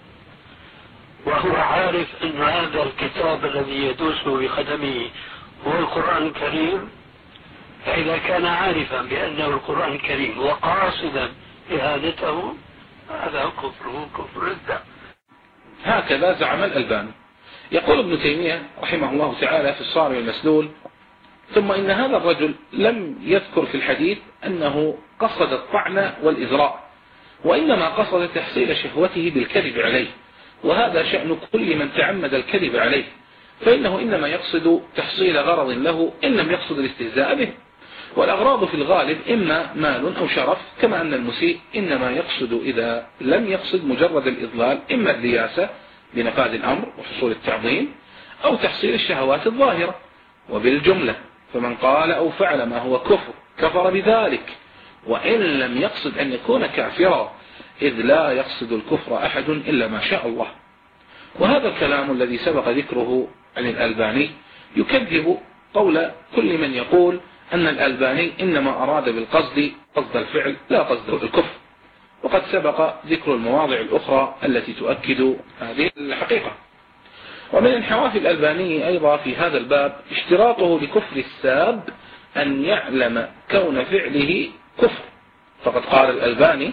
وهو عارف أن هذا الكتاب الذي يدوس بقدمه هو القرآن الكريم. فإذا كان عارفا بأنه القرآن الكريم وقاصدا إهانته هذا كفر كفر ردة. هكذا زعم الألباني. يقول ابن تيمية رحمه الله تعالى في الصارم المسلول: ثم إن هذا الرجل لم يذكر في الحديث أنه قصد الطعن والإزراء، وإنما قصد تحصيل شهوته بالكذب عليه، وهذا شأن كل من تعمد الكذب عليه، فإنه إنما يقصد تحصيل غرض له إن لم يقصد الاستهزاء به، والأغراض في الغالب إما مال أو شرف، كما أن المسيء إنما يقصد إذا لم يقصد مجرد الإضلال إما الرياسة لنفاذ الأمر وحصول التعظيم أو تحصيل الشهوات الظاهرة. وبالجملة فمن قال أو فعل ما هو كفر كفر بذلك، وإن لم يقصد أن يكون كافرا، إذ لا يقصد الكفر أحد إلا ما شاء الله. وهذا الكلام الذي سبق ذكره عن الألباني يكذب قول كل من يقول أن الألباني إنما أراد بالقصد قصد الفعل لا قصد الكفر، وقد سبق ذكر المواضع الأخرى التي تؤكد هذه الحقيقة. ومن انحراف الألباني أيضا في هذا الباب اشتراطه لكفر الساب أن يعلم كون فعله كفر، فقد قال الألباني: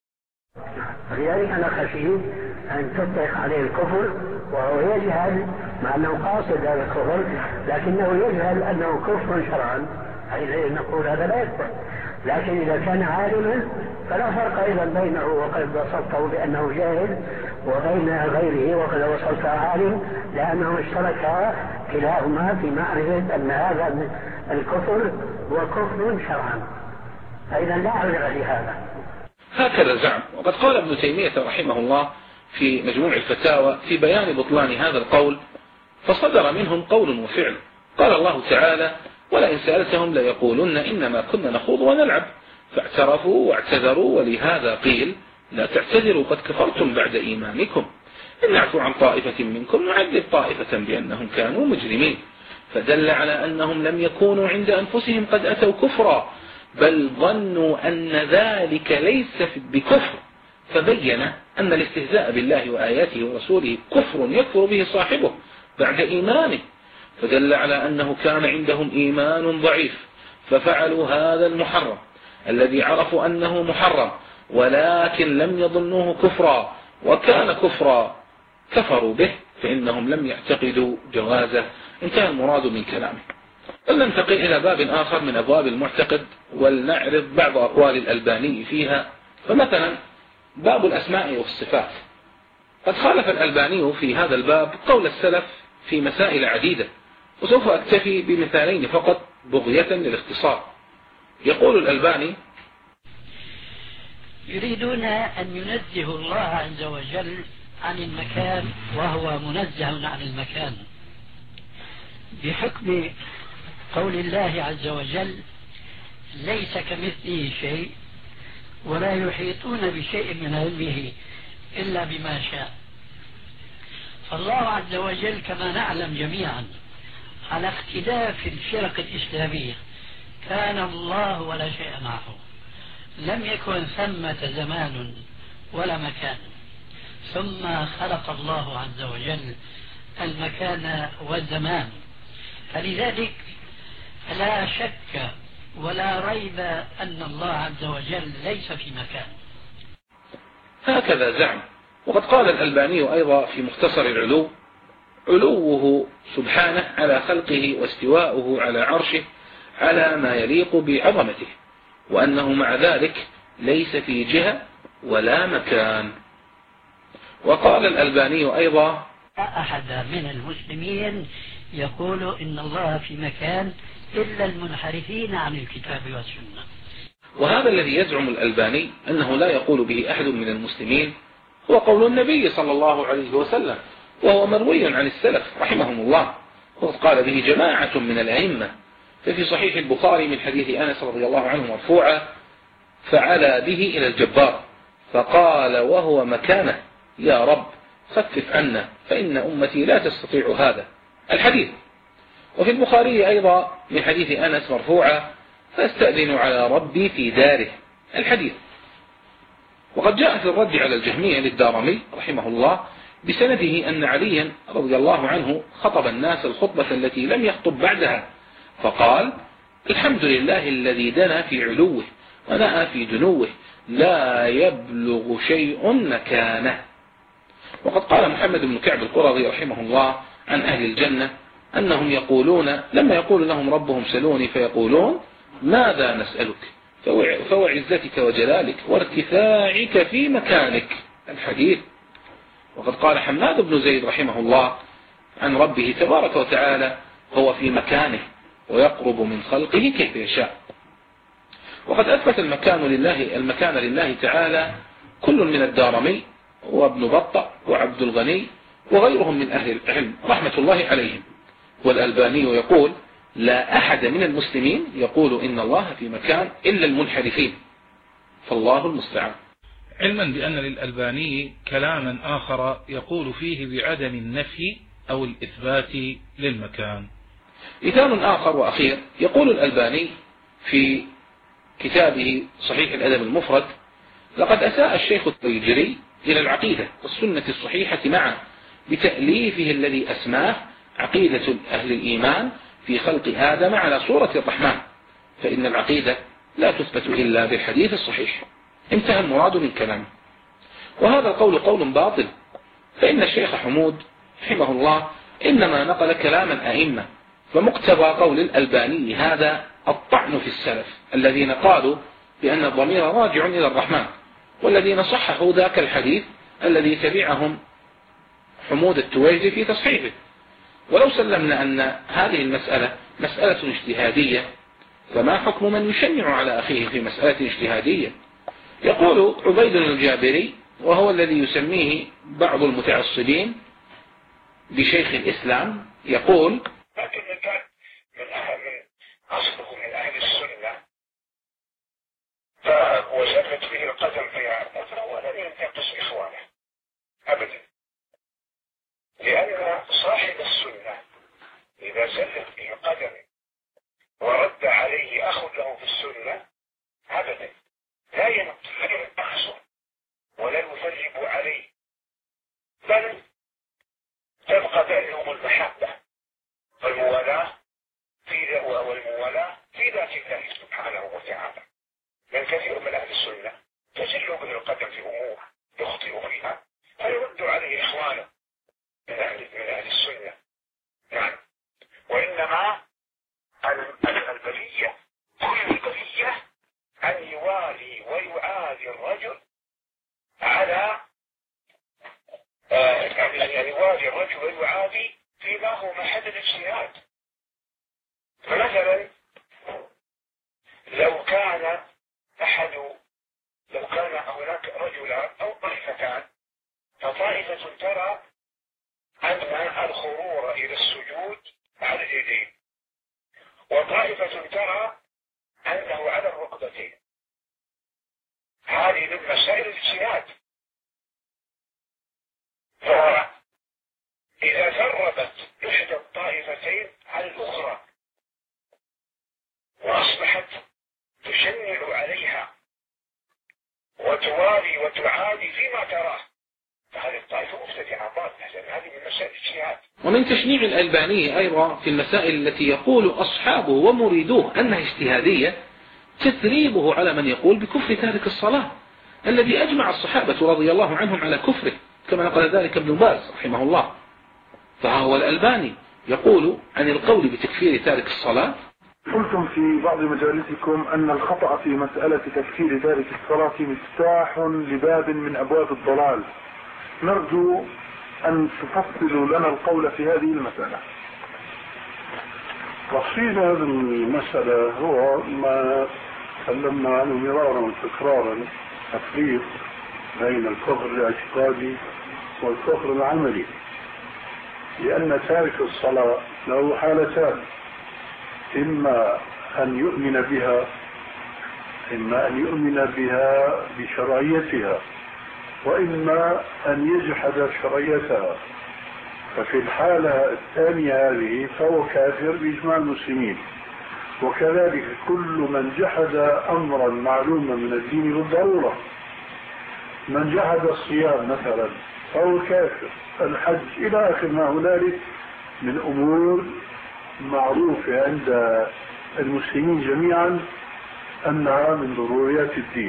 ولذلك أنا خشيت أن تطلق عليه الكفر وهو يجهل، مع أنه قاصد هذا الكفر لكنه يجهل أنه كفر شرعا، حينئذ نقول هذا لا يكفر. لكن إذا كان عالما فلا فرق أيضا بينه وقد وصفته بأنه جاهل وبين غيره وقد وصفته عالم، لأنه اشتركا كلاهما في معرفة أن هذا الكفر هو كفر شرعا، فإذا لا عذر لهذا. هكذا زعم. وقد قال ابن تيمية رحمه الله في مجموع الفتاوى في بيان بطلان هذا القول: فصدر منهم قول وفعل. قال الله تعالى: ولئن سألتهم ليقولن إنما كنا نخوض ونلعب، فاعترفوا واعتذروا، ولهذا قيل: لا تعتذروا قد كفرتم بعد إيمانكم، إن نعفو عن طائفة منكم نعذب طائفة بأنهم كانوا مجرمين. فدل على أنهم لم يكونوا عند أنفسهم قد أتوا كفرا، بل ظنوا أن ذلك ليس بكفر، فبين أن الاستهزاء بالله وآياته ورسوله كفر يكفر به صاحبه بعد إيمانه، فدل على أنه كان عندهم إيمان ضعيف ففعلوا هذا المحرم الذي عرفوا أنه محرم، ولكن لم يظنوه كفرا، وكان كفرا كفروا به فإنهم لم يعتقدوا جوازه. انتهى المراد من كلامه. ولننتقل إلى باب آخر من أبواب المعتقد ولنعرض بعض أقوال الألباني فيها. فمثلا باب الأسماء والصفات، قد خالف الألباني في هذا الباب قول السلف في مسائل عديدة، وسوف أكتفي بمثالين فقط بغية للاختصار. يقول الألباني: يريدون أن ينزهوا الله عز وجل عن المكان وهو منزه عن المكان، بحكم قول الله عز وجل: ليس كمثله شيء ولا يحيطون بشيء من علمه إلا بما شاء. فالله عز وجل كما نعلم جميعا على اختلاف الفرق الإسلامية كان الله ولا شيء معه، لم يكن ثمة زمان ولا مكان، ثم خلق الله عز وجل المكان والزمان. فلذلك لا شك ولا ريب أن الله عز وجل ليس في مكان. هكذا زعم. وقد قال الألباني أيضا في مختصر العلو: علوه سبحانه على خلقه واستواؤه على عرشه على ما يليق بعظمته، وأنه مع ذلك ليس في جهة ولا مكان. وقال الألباني أيضا: لا أحد من المسلمين يقول إن الله في مكان إلا المنحرفين عن الكتاب والسنة. وهذا الذي يزعم الألباني أنه لا يقول به أحد من المسلمين هو قول النبي صلى الله عليه وسلم، وهو مروي عن السلف رحمهم الله، وقد قال به جماعة من الأئمة. ففي صحيح البخاري من حديث أنس رضي الله عنه مرفوعا: فعلى به إلى الجبار فقال وهو مكانه: يا رب خفف عنا فإن أمتي لا تستطيع هذا الحديث. وفي البخاري أيضا من حديث أنس مرفوعا: فاستأذن على ربي في داره الحديث. وقد جاء في الرد على الجهمية للدارمي رحمه الله بسنده أن عليا رضي الله عنه خطب الناس الخطبة التي لم يخطب بعدها، فقال: الحمد لله الذي دنا في علوه ونأى في دنوه لا يبلغ شيء مكانه. وقد قال محمد بن كعب القرظي رحمه الله عن أهل الجنة أنهم يقولون لما يقول لهم ربهم سلوني فيقولون: ماذا نسألك فوعزتك وجلالك وارتفاعك في مكانك الحديث. وقد قال حماد بن زيد رحمه الله عن ربه تبارك وتعالى: هو في مكانه ويقرب من خلقه كيف يشاء. وقد أثبت المكان لله المكان لله تعالى كل من الدارمي وابن بطة وعبد الغني وغيرهم من أهل العلم رحمة الله عليهم. والألباني يقول: لا أحد من المسلمين يقول إن الله في مكان إلا المنحرفين، فالله المستعان. علما بأن للألباني كلاما آخر يقول فيه بعدم النفي أو الإثبات للمكان. مثال آخر وأخير: يقول الألباني في كتابه صحيح الأدب المفرد: لقد أساء الشيخ الطيجري إلى العقيدة والسنة الصحيحة معا بتأليفه الذي أسماه عقيدة أهل الإيمان في خلق آدم على صورة الرحمن، فإن العقيدة لا تثبت إلا بالحديث الصحيح. انتهى المراد من كلامه. وهذا القول قول باطل، فإن الشيخ حمود رحمه الله إنما نقل كلام الأئمة، فمقتضى قول الألباني هذا الطعن في السلف الذين قالوا بأن الضمير راجع إلى الرحمن، والذين صححوا ذاك الحديث الذي تبعهم حمود التويجي في تصحيحه. ولو سلمنا أن هذه المسألة مسألة اجتهادية، فما حكم من يشنع على أخيه في مسألة اجتهادية؟ يقول عبيد الجابري، وهو الذي يسميه بعض المتعصبين بشيخ الإسلام، يقول: لكن كان من أهل أصله من أهل السنة وزلت به القدم في عرضه فهو لن ينتقص إخوانه أبدا، لأن صاحب السنة إذا زلت به القدم ورد عليه أخ له في السنة أبدا لا ينتقصه ولا يثرب عليه، بل تبقى بينهم المحبة والموالاة في والموالاة في ذات الله سبحانه وتعالى. من كثير من أهل السنة تزل به القدم في أمور يخطئ فيها فيرد عليه إخوانه من أهل من أهل السنة. نعم، وإنما البلية كل البلية أن يوالي ويعادي الرجل على يعني يوالي الرجل ويعادي فيما هو محل الاجتهاد. فمثلا لو كان أحد لو كان هناك رجلان أو طائفتان، فطائفة ترى أن الخضوع إلى السجود على اليدين، وطائفة ترى أنه على الركبتين. هذه من مسائل الاجتهاد. الجهاد. ومن تشنيع الألباني أيضا في المسائل التي يقول أصحابه ومريدوه أنها اجتهادية تثريبه على من يقول بكفر تارك الصلاة الذي أجمع الصحابة رضي الله عنهم على كفره، كما نقل ذلك ابن باز رحمه الله. فهو الألباني يقول عن القول بتكفير تارك الصلاة: قلتم في بعض مجالسكم أن الخطأ في مسألة تكفير تارك الصلاة مفتاح لباب من أبواب الضلال، نرجو أن تفصلوا لنا القول في هذه المسألة. تفصيل هذه المسألة هو ما تكلمنا عنه مرارا وتكرارا، تفريق بين الكفر الاعتقادي والكفر العملي، لأن تارك الصلاة له حالتان: إما أن يؤمن بها إما أن يؤمن بها بشرعيتها، وإما أن يجحد شرعيتها. ففي الحالة الثانية هذه فهو كافر بإجماع المسلمين. وكذلك كل من جحد أمرا معلوما من الدين بالضرورة، من جحد الصيام مثلا فهو كافر، الحج إلى آخر ما هنالك من أمور معروفة عند المسلمين جميعا أنها من ضروريات الدين،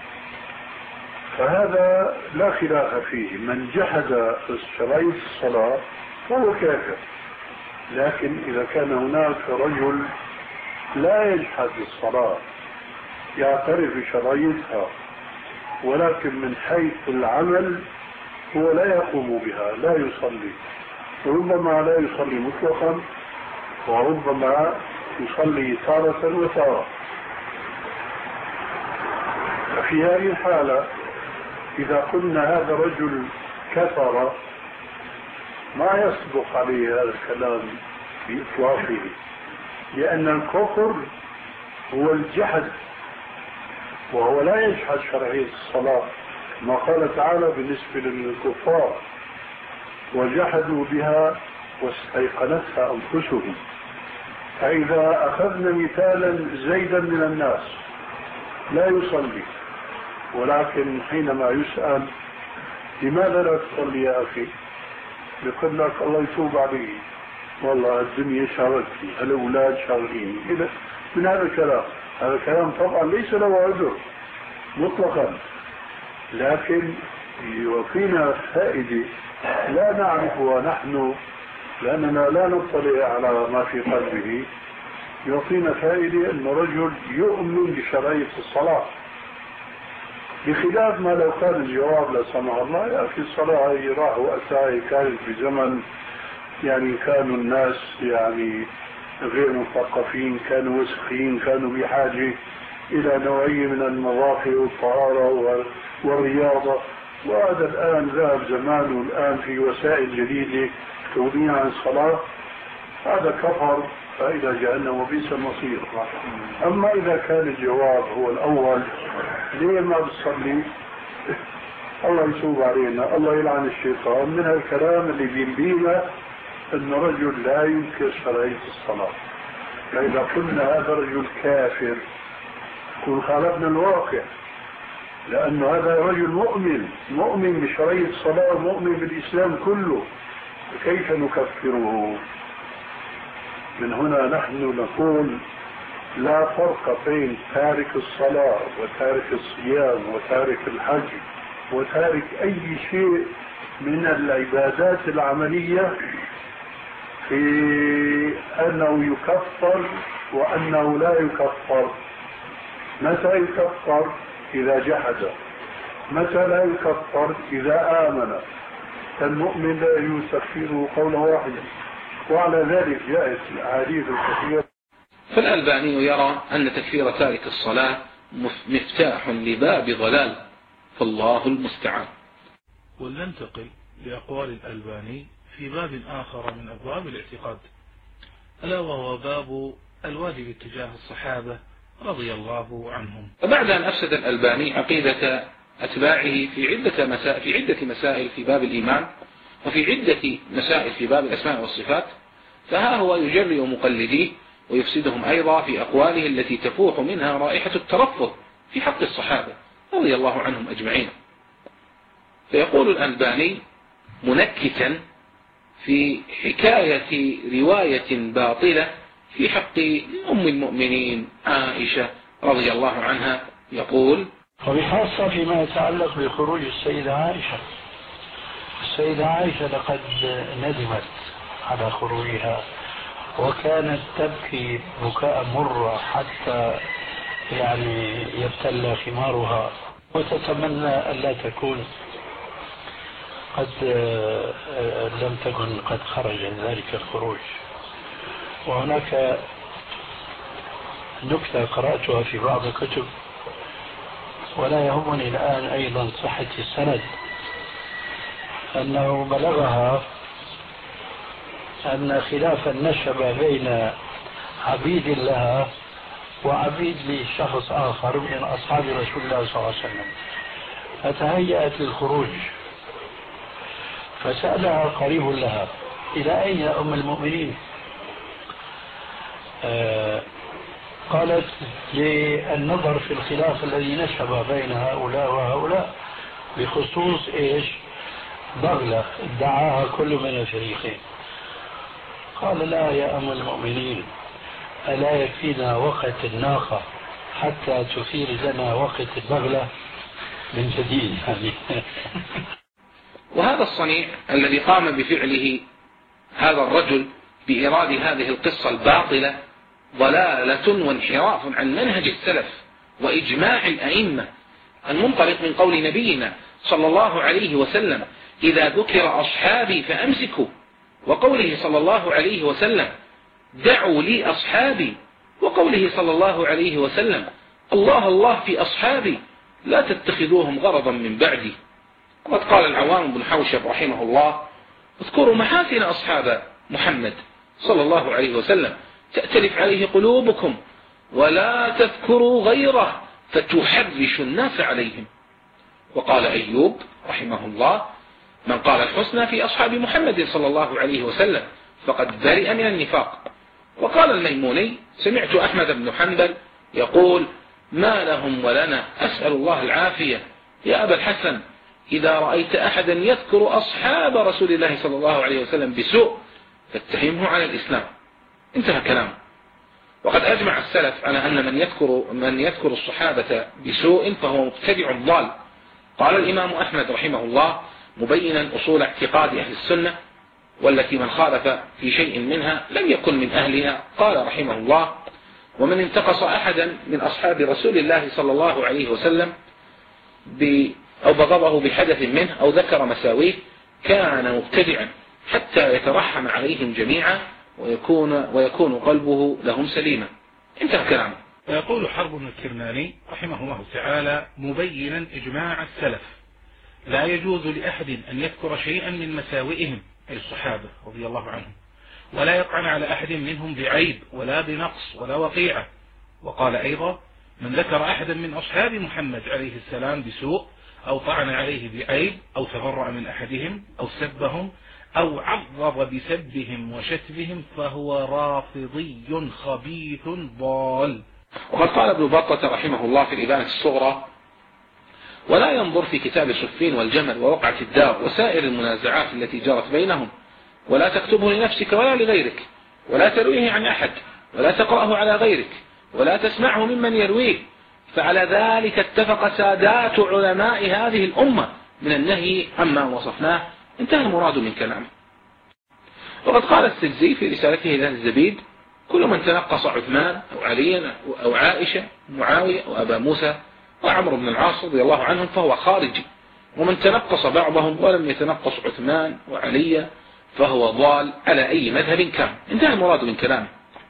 فهذا لا خلاف فيه. من جحد شرعية الصلاة فهو كافر. لكن إذا كان هناك رجل لا يجحد الصلاة، يعترف بشرعيتها، ولكن من حيث العمل هو لا يقوم بها، لا يصلي، ربما لا يصلي مطلقا، وربما يصلي تارة وتارة، ففي هذه الحالة إذا قلنا هذا رجل كفر ما يصدق عليه هذا الكلام بإطلاقه، لأن الكفر هو الجحد، وهو لا يجحد شرعية الصلاة، ما قال تعالى بالنسبة للكفار: وجحدوا بها واستيقنتها أنفسهم. فإذا أخذنا مثالا زيدا من الناس لا يصلي، ولكن حينما يسأل لماذا لا تصلي يا أخي؟ يقول لك الله يتوب عليه، والله الدنيا شغلتني، الأولاد شغلين، إلى من هذا الكلام. هذا الكلام طبعا ليس له عذر مطلقا، لكن يعطينا فائدة لا نعرفها نحن لأننا لا نطلع على ما في قلبه. يعطينا فائدة أن رجل يؤمن بشرعية الصلاة، بخلاف ما لو كان الجواب لا سمح الله يا أخي الصلاة هي راح وأساء، كانت بزمن يعني كانوا الناس يعني غير مثقفين، كانوا وسخين، كانوا بحاجة إلى نوعية من النظافة والطهارة والرياضة، وهذا الآن ذهب زمان، والآن في وسائل جديدة تغني عن الصلاة. هذا كفر فإلى جهنم وبئس المصير. أما إذا كان الجواب هو الأول، ليه ما بتصلي؟ الله يتوب علينا، الله يلعن الشيطان، من هالكلام اللي بينبينا أن رجل لا ينكر شرعية الصلاة. فإذا قلنا هذا رجل كافر كن خالفنا الواقع، لأن هذا رجل مؤمن مؤمن بشرعية الصلاة ومؤمن بالإسلام كله، كيف نكفره؟ من هنا نحن نقول لا فرق بين تارك الصلاة وتارك الصيام وتارك الحج وتارك أي شيء من العبادات العملية في أنه يكفر وأنه لا يكفر. متى يكفر؟ إذا جحد. متى لا يكفر؟ إذا آمن. فالمؤمن لا يجوز تكفيره قولا واحدا، وعلى ذلك جاءت الأحاديث الكثيرة. فالألباني يرى أن تكفير تارك الصلاة مفتاح لباب ضلال، فالله المستعان. ولننتقل لأقوال الألباني في باب آخر من أبواب الاعتقاد، ألا وهو باب الواجب اتجاه الصحابة رضي الله عنهم. وبعد أن أفسد الألباني عقيدة أتباعه في عدة مسائل في عدة مسائل في باب الإيمان، وفي عدة مسائل في باب الأسماء والصفات، فها هو يجرئ مقلديه ويفسدهم أيضا في أقواله التي تفوح منها رائحة الترفض في حق الصحابة رضي الله عنهم أجمعين. فيقول الألباني منكتا في حكاية رواية باطلة في حق أم المؤمنين عائشة رضي الله عنها، يقول: وبخاصة فيما يتعلق بخروج السيدة عائشة. السيدة عائشة لقد ندمت على خروجها، وكانت تبكي بكاء مرة حتى يعني يبتل خمارها، وتتمنى ألا تكون قد لم تكن قد خرج ذلك الخروج. وهناك نكتة قرأتها في بعض الكتب ولا يهمني الآن أيضا صحة السند، أنه بلغها أن خلافا نشب بين عبيد لها وعبيد لشخص آخر من أصحاب رسول الله صلى الله عليه وسلم، فتهيأت للخروج، فسألها قريب لها: إلى أين يا أم المؤمنين؟ آه قالت: للنظر في الخلاف الذي نشب بين هؤلاء وهؤلاء بخصوص إيش؟ بغلة ادعاها كل من الفريقين. قال: لا يا أم المؤمنين، ألا يكفينا وقت الناقة حتى تثير لنا وقت البغلة من جديد هذه. وهذا الصنيع الذي قام بفعله هذا الرجل بإيراد هذه القصة الباطلة ضلالة وانحراف عن منهج السلف وإجماع الأئمة المنطلق من قول نبينا صلى الله عليه وسلم: إذا ذكر أصحابي فأمسكوا، وقوله صلى الله عليه وسلم: دعوا لي أصحابي، وقوله صلى الله عليه وسلم: الله الله في أصحابي لا تتخذوهم غرضا من بعدي. وقد قال العوام بن حوشب رحمه الله: اذكروا محاسن أصحاب محمد صلى الله عليه وسلم تأتلف عليه قلوبكم، ولا تذكروا غيره فتحرش الناس عليهم. وقال أيوب رحمه الله: من قال الحسنى في أصحاب محمد صلى الله عليه وسلم فقد برئ من النفاق. وقال الميموني: سمعت أحمد بن حنبل يقول: ما لهم ولنا أسأل الله العافية يا أبا الحسن، إذا رأيت أحدا يذكر أصحاب رسول الله صلى الله عليه وسلم بسوء فاتهمه على الإسلام. انتهى كلامه. وقد أجمع السلف على أن من يذكر, من يذكر الصحابة بسوء فهو مبتدع ضال. قال الإمام أحمد رحمه الله مبينا أصول اعتقاد أهل السنة، والتي من خالف في شيء منها لم يكن من أهلها، قال رحمه الله: ومن انتقص أحدا من أصحاب رسول الله صلى الله عليه وسلم أو بغضه بحدث منه أو ذكر مساويه كان مبتدعا حتى يترحم عليهم جميعا ويكون, ويكون قلبه لهم سليما. انتهى كلامه. ويقول حرب بن الكرماني رحمه الله تعالى مبينا إجماع السلف: لا يجوز لأحد أن يذكر شيئا من مساوئهم أي الصحابة رضي الله عنهم، ولا يطعن على أحد منهم بعيب ولا بنقص ولا وقيعة. وقال أيضا: من ذكر أحدا من أصحاب محمد عليه السلام بسوء أو طعن عليه بعيب أو تبرأ من أحدهم أو سبهم أو عرض بسبهم وشتمهم فهو رافضي خبيث ضال. وقد قال ابن بطة رحمه الله في الإبانة الصغرى: ولا ينظر في كتاب صفين والجمل ووقعة الدار وسائر المنازعات التي جرت بينهم، ولا تكتبه لنفسك ولا لغيرك، ولا ترويه عن أحد، ولا تقرأه على غيرك، ولا تسمعه ممن يرويه، فعلى ذلك اتفق سادات علماء هذه الأمة من النهي عما وصفناه. انتهى المراد من كلامه. وقد قال السجزي في رسالته إلى الزبيد: كل من تنقص عثمان أو عليا أو عائشة معاوية أو أبا موسى وعمر بن العاص رضي الله عنهم فهو خارجي، ومن تنقص بعضهم ولم يتنقص عثمان وعليا فهو ضال على أي مذهب كان. انتهى المراد من كلامه.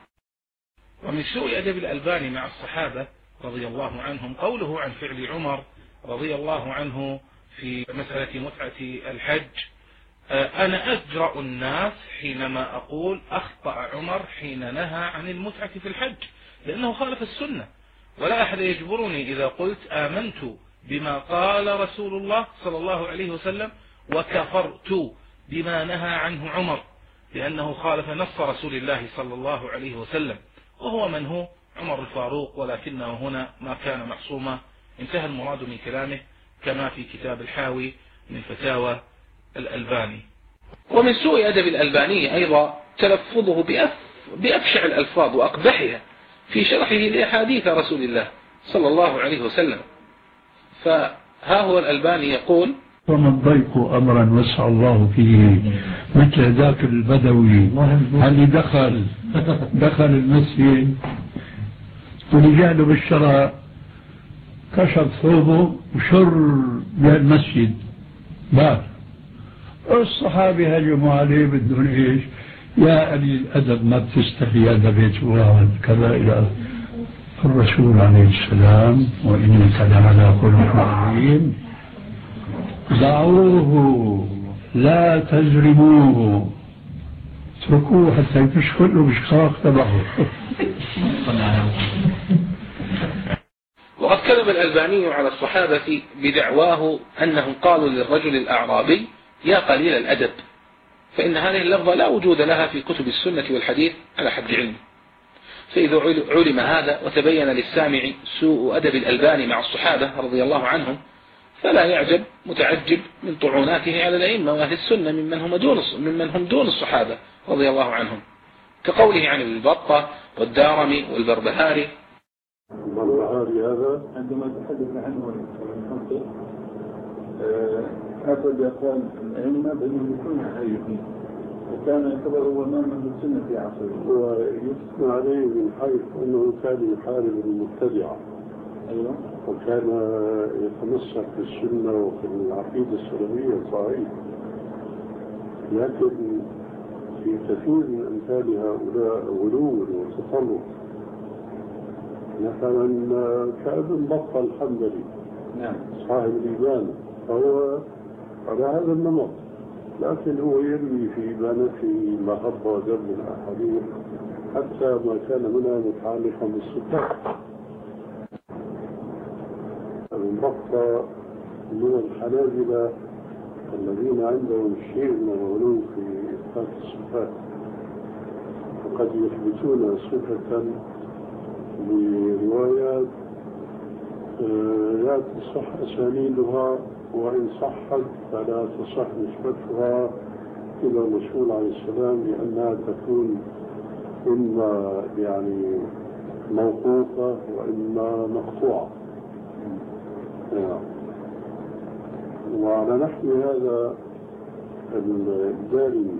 ومن سوء أدب الألباني مع الصحابة رضي الله عنهم قوله عن فعل عمر رضي الله عنه في مسألة متعة الحج: أنا أجرأ الناس حينما أقول أخطأ عمر حين نهى عن المتعة في الحج، لأنه خالف السنة، ولا أحد يجبرني إذا قلت آمنت بما قال رسول الله صلى الله عليه وسلم وكفرت بما نهى عنه عمر، لأنه خالف نص رسول الله صلى الله عليه وسلم، وهو من هو عمر الفاروق، ولكنه هنا ما كان معصوما. انتهى المراد من كلامه كما في كتاب الحاوي من فتاوى الألباني. ومن سوء أدب الألباني أيضا تلفظه بأف بأبشع الألفاظ وأقبحها في شرحه لأحاديث رسول الله صلى الله عليه وسلم. فها هو الألباني يقول: وما الضيق أمرا وسع الله فيه مثل ذاك البدوي اللي دخل دخل المسجد ورجاله بالشراء كشف ثوبه وشر بالمسجد بار. الصحابي هجموا عليه بدون ايش؟ يا قليل الأدب ما بتستحي هذا بيت كذا إلى الرسول عليه السلام وإنك لعلى خلق عظيم. دعوه لا تزرموه اتركوه حتى يشكلوا بشقاق تبعه. وقد كذب الألباني على الصحابة بدعواه أنهم قالوا للرجل الأعرابي: يا قليل الأدب، فإن هذه اللفظة لا وجود لها في كتب السنة والحديث على حد علم. فإذا علم هذا وتبين للسامع سوء أدب الألباني مع الصحابة رضي الله عنهم، فلا يعجب متعجب من طعوناته على الأئمة وأهل السنة ممن هم دون ممن هم دون الصحابة رضي الله عنهم، كقوله عن البطة والدارمي والبربهاري. البربهاري هذا عندما تحدث عنه هذا بأقوال الأئمة بأنه يكون حقيقي، وكان يعتبر هو إمام السنة في عصره، ويثنى عليه من حيث أنه كان يحارب المبتدعة. أيوة. وكان يتمسك في السنة وفي العقيدة السلفية صحيح، لكن في كثير من أمثال هؤلاء غلو وتطرف. مثلا كابن بطة الحنبلي صاحب الإبانة، فهو على هذا النمط، لكن هو يروي في إبانته محبة ودم الأحاديث حتى ما كان منها متعلقا بالصفات. ابن بطة من الحنابلة الذين عندهم شيء من الغلو في إثبات الصفات، وقد يثبتون صفة بروايات لا تصح أسانيدها، وإن صحت فلا تصح نسبتها إلى الرسول عليه السلام، لأنها تكون إما يعني موقوفة وإما مقطوعة. وعلى نحو هذا الدارمي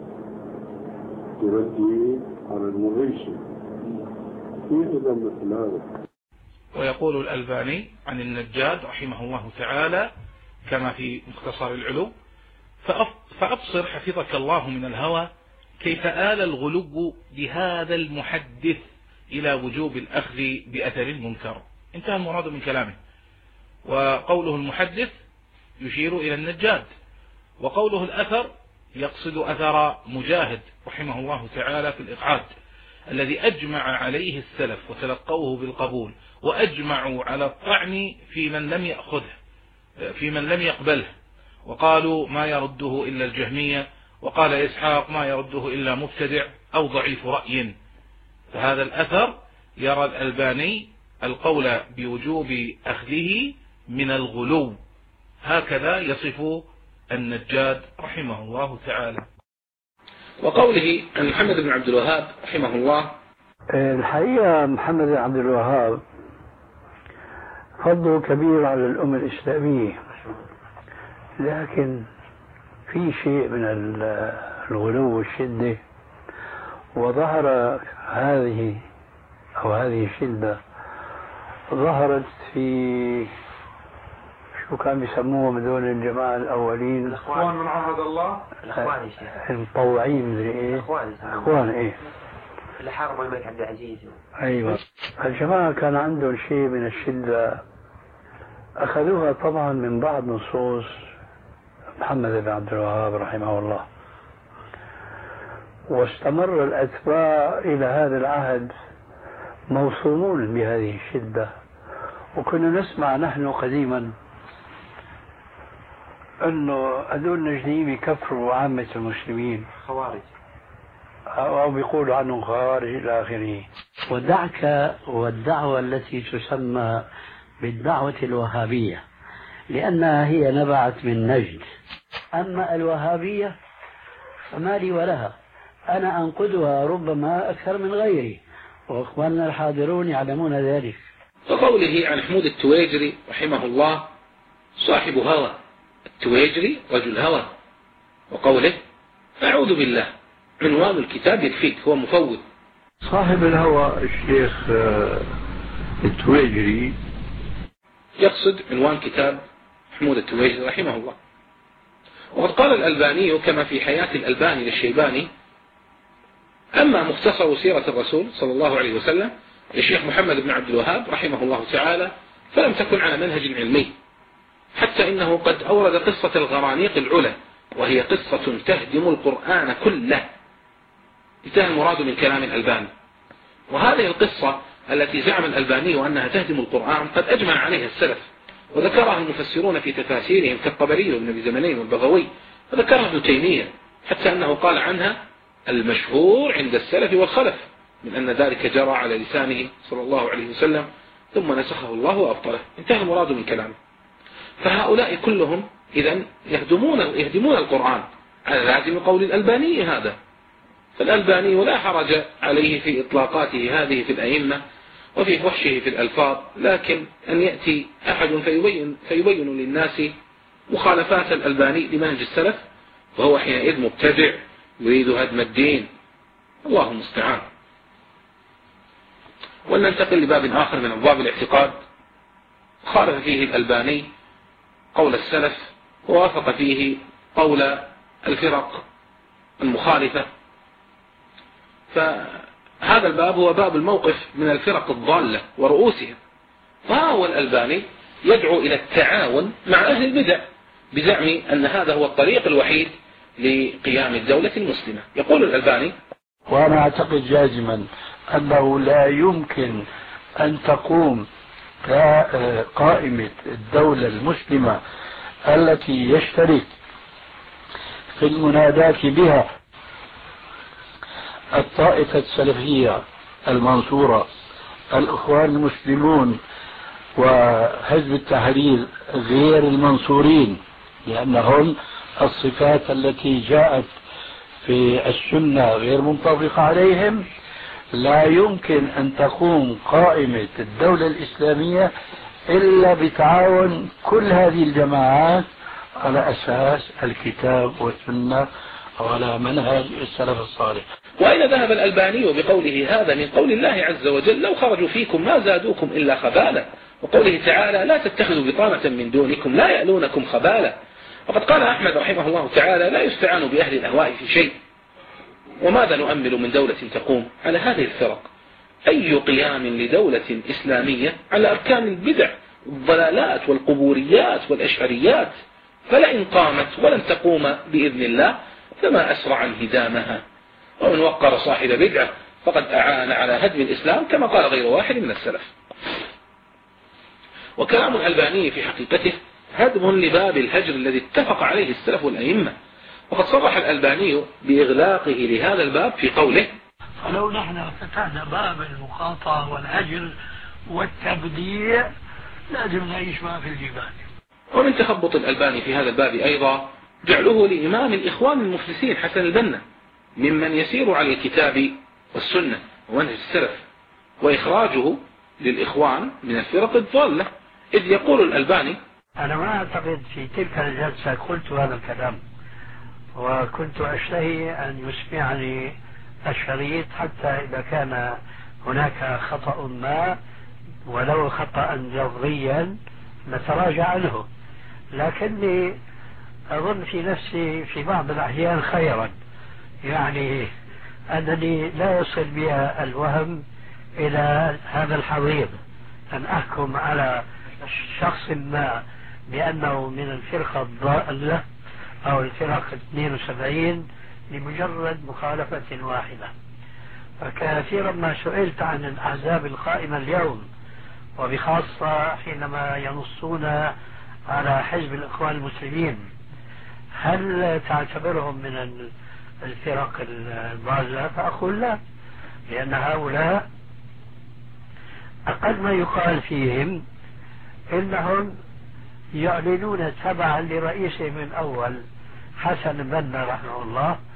يردي على المغيثي في أيضا مثل هذا. ويقول الألباني عن النجاد رحمه الله تعالى كما في مختصر العلو: فأبصر حفظك الله من الهوى كيف آل الغلو بهذا المحدث إلى وجوب الأخذ بأثر المنكر. انتهى المراد من كلامه. وقوله المحدث يشير إلى النجاد، وقوله الأثر يقصد أثر مجاهد رحمه الله تعالى في الإقعاد الذي أجمع عليه السلف وتلقوه بالقبول، وأجمعوا على الطعن في من لم يأخذه في من لم يقبله، وقالوا ما يرده إلا الجهمية، وقال إسحاق ما يرده إلا مبتدع أو ضعيف رأي. فهذا الأثر يرى الألباني القول بوجوب أخذه من الغلو، هكذا يصف النجاد رحمه الله تعالى. وقوله عن محمد بن عبد الوهاب رحمه الله: الحقيقة محمد بن عبد الوهاب فضله كبير على الأمة الإسلامية، لكن في شيء من الغلو والشدة، وظهر هذه أو هذه الشدة ظهرت في شو كان بيسموهم هذول الجماعة الأولين، الإخوان من عهد الله، الإخوان المطوعين مدري إيه، الإخوان الإخوان إيه اللي حاربوا الملك عبد العزيز. أيوة، الجماعة كان عندهم شيء من الشدة، أخذوها طبعا من بعض نصوص محمد بن عبد الوهاب رحمه الله، واستمر الأتباع إلى هذا العهد موصومون بهذه الشدة. وكنا نسمع نحن قديما أنه هذول النجديين يكفروا عامة المسلمين خوارج، أو بيقولوا عنهم خوارج إلى آخره. ودعك والدعوة التي تسمى بالدعوة الوهابية، لأنها هي نبعت من نجد. أما الوهابية فما لي ولها، أنا أنقدها ربما أكثر من غيري، وإخواننا الحاضرون يعلمون ذلك. وقوله عن حمود التويجري رحمه الله صاحب هوى، التويجري رجل هوى، وقوله أعوذ بالله عنوان الكتاب يكفيك، هو مفوض. صاحب الهوى الشيخ التويجري يقصد عنوان كتاب حمود التويجري رحمه الله. وقد قال الألباني كما في حياة الألباني للشيباني: أما مختصر سيرة الرسول صلى الله عليه وسلم للشيخ محمد بن عبد الوهاب رحمه الله تعالى فلم تكن على منهج علمي، حتى إنه قد أورد قصة الغرانيق العلا، وهي قصة تهدم القرآن كله، انتهى المراد من كلام الألباني. وهذه القصة التي زعم الألباني أنها تهدم القرآن قد أجمع عليها السلف، وذكرها المفسرون في تفاسيرهم كالطبري وابن أبي زمنين والبغوي، وذكرها ابن تيمية، حتى أنه قال عنها المشهور عند السلف والخلف من أن ذلك جرى على لسانه صلى الله عليه وسلم ثم نسخه الله وأبطله، انتهى المراد من كلامه. فهؤلاء كلهم إذن يهدمون, يهدمون القرآن على لازم قول الألباني هذا. فالألباني لا حرج عليه في إطلاقاته هذه في الأئمة وفي فحشه في الألفاظ، لكن أن يأتي أحد فيبين, فيبين للناس مخالفات الألباني لمنهج السلف، وهو حينئذ مبتدع يريد هدم الدين، الله المستعان. ولننتقل لباب آخر من أبواب الاعتقاد خالف فيه الألباني قول السلف ووافق فيه قول الفرق المخالفة. فهذا الباب هو باب الموقف من الفرق الضالة ورؤوسها. فهو الألباني يدعو إلى التعاون مع أهل البدع بزعم أن هذا هو الطريق الوحيد لقيام الدولة المسلمة. يقول الألباني: وأنا أعتقد جازما أنه لا يمكن أن تقوم قائمة الدولة المسلمة التي يشترك في المناداة بها الطائفة السلفية المنصورة، الإخوان المسلمون وحزب التحرير غير المنصورين، لأنهم الصفات التي جاءت في السنة غير منطبقة عليهم. لا يمكن أن تقوم قائمة الدولة الإسلامية إلا بتعاون كل هذه الجماعات على أساس الكتاب والسنة وعلى منهج السلف الصالح. وأين ذهب الألباني بقوله هذا من قول الله عز وجل: لو خرجوا فيكم ما زادوكم إلا خبالا، وقوله تعالى: لا تتخذوا بطانة من دونكم لا يألونكم خبالا. وقد قال أحمد رحمه الله تعالى: لا يستعان بأهل الأهواء في شيء. وماذا نؤمل من دولة تقوم على هذه الفرق؟ أي قيام لدولة إسلامية على أركان البدع والضلالات والقبوريات والأشعريات؟ فلئن قامت ولن تقوم بإذن الله فما أسرع انهدامها. ومن وقر صاحب بدعة فقد أعان على هدم الإسلام، كما قال غير واحد من السلف. وكلام الألباني في حقيقته هدم لباب الهجر الذي اتفق عليه السلف والأئمة. وقد صرح الألباني بإغلاقه لهذا الباب في قوله: فلو نحن فتحنا باب المقاطعة والهجر والتبديع لازم نعيش ما في الجبال. ومن تخبط الألباني في هذا الباب أيضا جعله لإمام الإخوان المفلسين حسن البنا ممن يسير على الكتاب والسنة ومنهج السلف، وإخراجه للإخوان من الفرق الضالة، إذ يقول الألباني: أنا ما أعتقد في تلك الجلسة قلت هذا الكلام، وكنت أشتهي أن يسمعني الشريط حتى إذا كان هناك خطأ ما ولو خطأ لفظيا نتراجع عنه، لكني أظن في نفسي في بعض الأحيان خيرا، يعني أنني لا يصل بي الوهم إلى هذا الحضيض أن أحكم على شخص ما بأنه من الفرقة الضالة أو الفرق اثنين وسبعين لمجرد مخالفة واحدة. فكثيرا ما سئلت عن الأحزاب القائمة اليوم، وبخاصة حينما ينصون على حزب الإخوان المسلمين، هل تعتبرهم من الفرق الضالة؟ فأقول لا، لأن هؤلاء أقل ما يقال فيهم إنهم يعلنون تبعا لرئيسهم الأول حسن البنا رحمه الله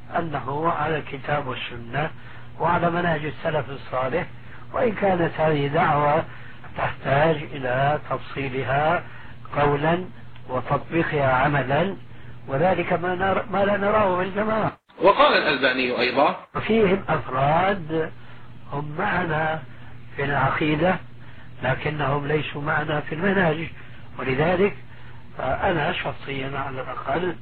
أنه على الكتاب والسنة وعلى منهج السلف الصالح، وإن كانت هذه دعوة تحتاج إلى تفصيلها قولا وتطبيقها عملا، وذلك ما, نر... ما لا نراه بالجماعة. وقال الألباني أيضا: فيهم أفراد هم معنا في العقيدة لكنهم ليسوا معنا في المنهج، ولذلك أنا شخصيا على الأقل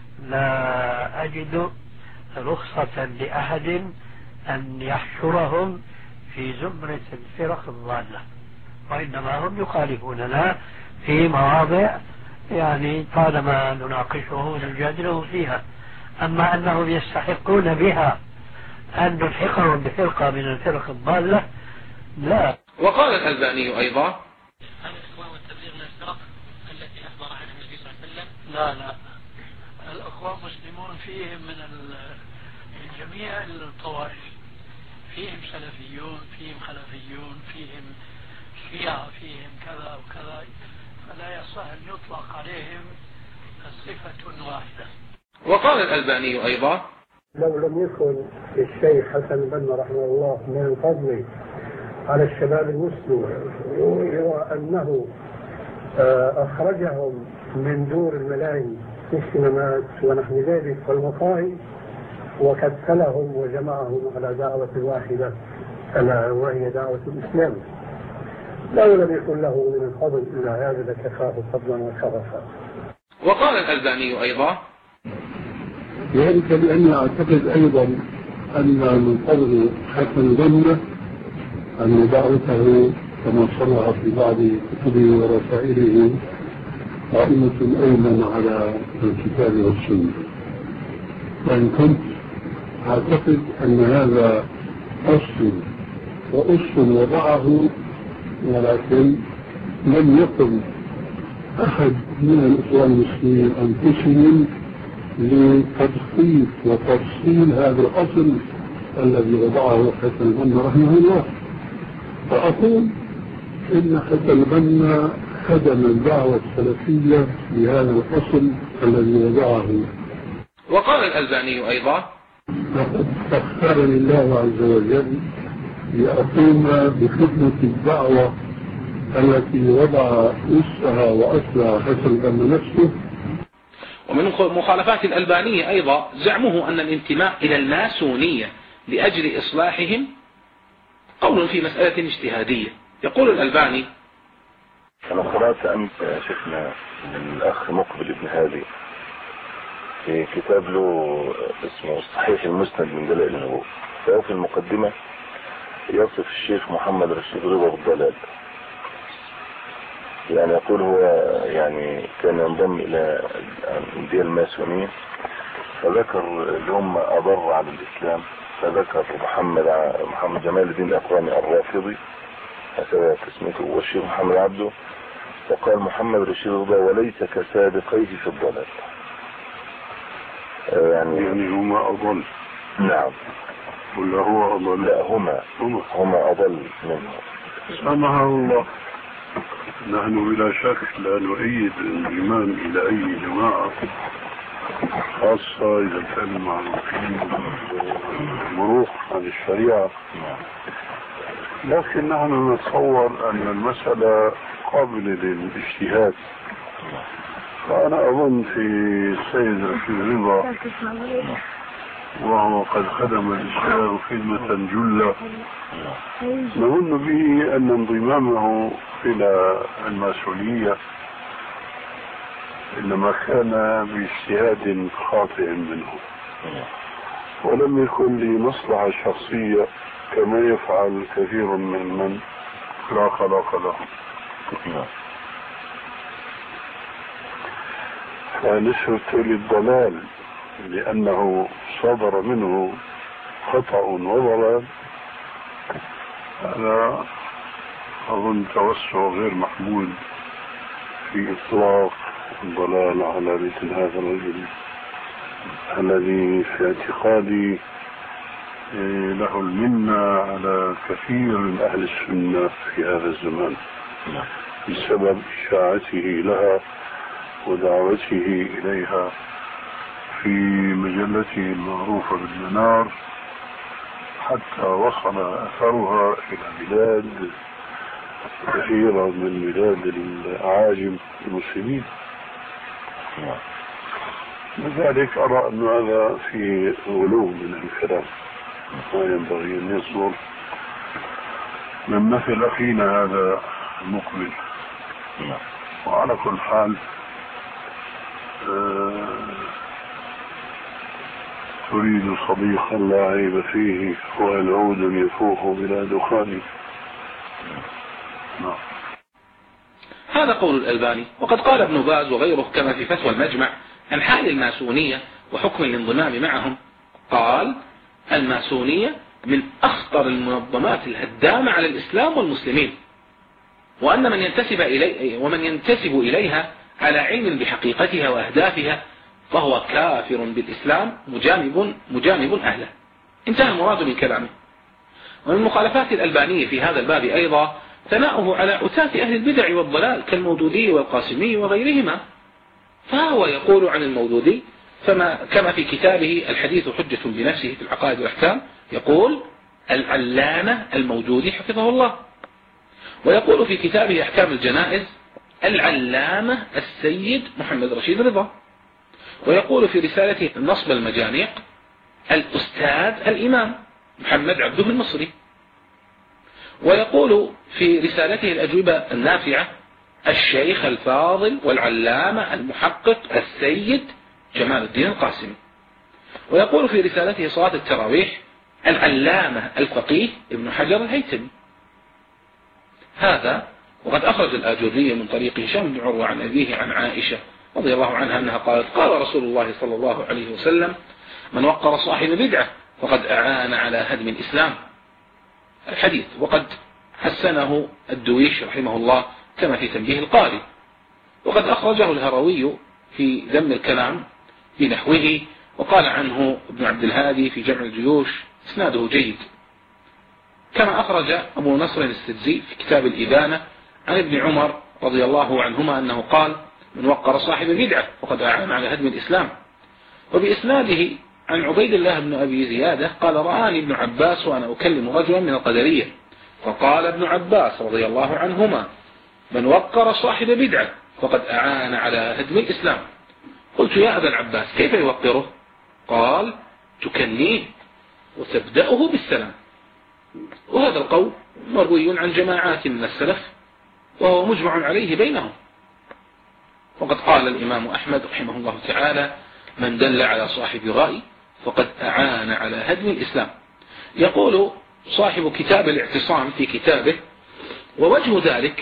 لا أجد رخصة لأحد أن يحشرهم في زمرة الفرق الضالة، وإنما هم يخالفوننا في مواضع يعني طالما نناقشهم ونجادلهم فيها. أما أنهم يستحقون بها أن نلحقهم بفرقة من الفرق الضالة لا. وقال الألباني أيضا: الإخوان والتبليغ من الفرق التي أخبر عنها النبي صلى الله عليه وسلم؟ لا لا، الأخوان مسلمون فيهم من جميع الطوائف، فيهم سلفيون، فيهم خلفيون، فيهم شيعة، فيهم كذا وكذا، فلا يصح أن يطلق عليهم صفة واحدة. وقال الألباني أيضا: لو لم يكن الشيخ حسن البنا رحمه الله من الفضل على الشباب المسلم وأنه أخرجهم من دور الملاهي في السينمات ونحو ذلك والمقاهي وكتلهم وجمعهم على دعوة واحدة ألا وهي دعوة الإسلام، لو لم يكن له من الفضل إلا هذا لكفاه فضلا وشرفا. وقال الألباني أيضا: ذلك لأني أعتقد أيضا أن من فضل حسن البنا أن دعوته كما صرح في بعض كتبه ورسائله قائمة أيضا على الكتاب والسنة، وإن كنت أعتقد أن هذا أصل وأصل وضعه، ولكن لم يقم أحد من الإخوان المسلمين أنفسهم لتدقيق وتفصيل هذا الأصل الذي وضعه حسن البنا رحمه الله. فأقول إن حسن البنا خدم الدعوة السلفية بهذا الأصل الذي وضعه. وقال الألباني أيضا: لقد اختارني الله عز وجل لأقوم بخدمة الدعوة التي وضع أسها وأصلها حسن البنا نفسه. ومن مخالفات الألبانية أيضا زعمه أن الانتماء إلى الماسونية لأجل إصلاحهم قول في مسألة اجتهادية. يقول الألباني: أنا قرأت أمس يا شيخنا من الأخ مقبل ابن هادي في كتاب له اسمه الصحيح المسند من دلائل النبوة، ففي المقدمة يصف الشيخ محمد رشيد رضا بالضلال، يعني يقول هو يعني كان ينضم إلى الأندية الماسونية، فذكر اللي هم أضر على الإسلام، فذكر محمد محمد جمال الدين الأقراني الرافضي هكذا تسميته، والشيخ محمد عبده، وقال محمد رشيد رضا وليس كسابقيه في الضلال. يعني يعني هما أضل. نعم. ولا هو أضل؟ لا، هما هما, هما أضل منه. سمح الله. نحن بلا شك لا نؤيد الانضمام إلى أي جماعة، خاصة إذا كان معروفين مروق عن الشريعة، لكن نحن نتصور أن المسألة قابلة للاجتهاد. فأنا أظن في السيد رشيد رضا وهو قد خدم الإسلام خدمة جلة، نظن به أن انضمامه إلى الماسونية إنما كان باجتهاد خاطئ منه، ولم يكن لمصلحة شخصية كما يفعل كثير من من لا خلاق له. فنسبة للضلال لأنه صدر منه خطأ وضلال، هذا أظن توسع غير محمود في إطلاق الضلال على مثل هذا الرجل الذي في اعتقادي له المنة على كثير من أهل السنة في هذا الزمان بسبب إشاعته لها ودعوته إليها في مجلته المعروفة بالمنار حتى وصل أثرها إلى بلاد كثيرة من بلاد الأعاجم المسلمين. لذلك أرى أن هذا في غلو من الكلام، ما ينبغي أن يصدر من مثل أخينا هذا المقبل. وعلى كل حال آه تريد صديقا لا عيب فيه وهل عود يفوح بلا دخان. نعم. هذا قول الألباني. وقد قال ابن باز وغيره كما في فتوى المجمع عن حال الماسونية وحكم الانضمام معهم، قال: الماسونية من أخطر المنظمات الهدامة على الإسلام والمسلمين، وأن من ينتسب إلي ومن ينتسب إليها على علم بحقيقتها وأهدافها فهو كافر بالإسلام مجانب مجانب أهله. انتهى المراد من كلامه. ومن مخالفات الألباني في هذا الباب أيضا ثناؤه على عتاة أهل البدع والضلال كالمودودي والقاسمي وغيرهما، فهو يقول عن المودودي فما كما في كتابه الحديث حجة بنفسه في العقائد والأحكام، يقول: العلامة الموجودي حفظه الله. ويقول في كتابه أحكام الجنائز: العلامة السيد محمد رشيد رضا. ويقول في رسالته النصب المجانيق: الأستاذ الإمام محمد عبده المصري. ويقول في رسالته الأجوبة النافعة: الشيخ الفاضل والعلامة المحقق السيد جمال الدين القاسمي. ويقول في رسالته صلاة التراويح: العلامة الفقيه ابن حجر الهيثمي. هذا وقد أخرج الآجري من طريق هشام بن عروة عن أبيه عن عائشة رضي الله عنها أنها قالت: قال رسول الله صلى الله عليه وسلم: من وقر صاحب بدعة فقد أعان على هدم الإسلام. الحديث. وقد حسنه الدويش رحمه الله كما في تنبيه القاري. وقد أخرجه الهروي في ذم الكلام بنحوه، وقال عنه ابن عبد الهادي في جمع الجيوش اسناده جيد. كما أخرج أبو نصر السجزي في كتاب الإبانة عن ابن عمر رضي الله عنهما أنه قال: من وقر صاحب بدعة فقد أعان على هدم الإسلام. وبإسناده عن عبيد الله بن أبي زيادة قال: رآني ابن عباس وأنا أكلم رجلا من القدرية، فقال ابن عباس رضي الله عنهما: من وقر صاحب بدعة فقد أعان على هدم الإسلام. قلت: يا أبا العباس كيف يوقره؟ قال: تكنيه وتبدأه بالسلام. وهذا القول مروي عن جماعات من السلف وهو مجمع عليه بينهم. وقد قال الإمام أحمد رحمه الله تعالى: من دل على صاحب رأي فقد أعان على هدم الإسلام. يقول صاحب كتاب الاعتصام في كتابه: ووجه ذلك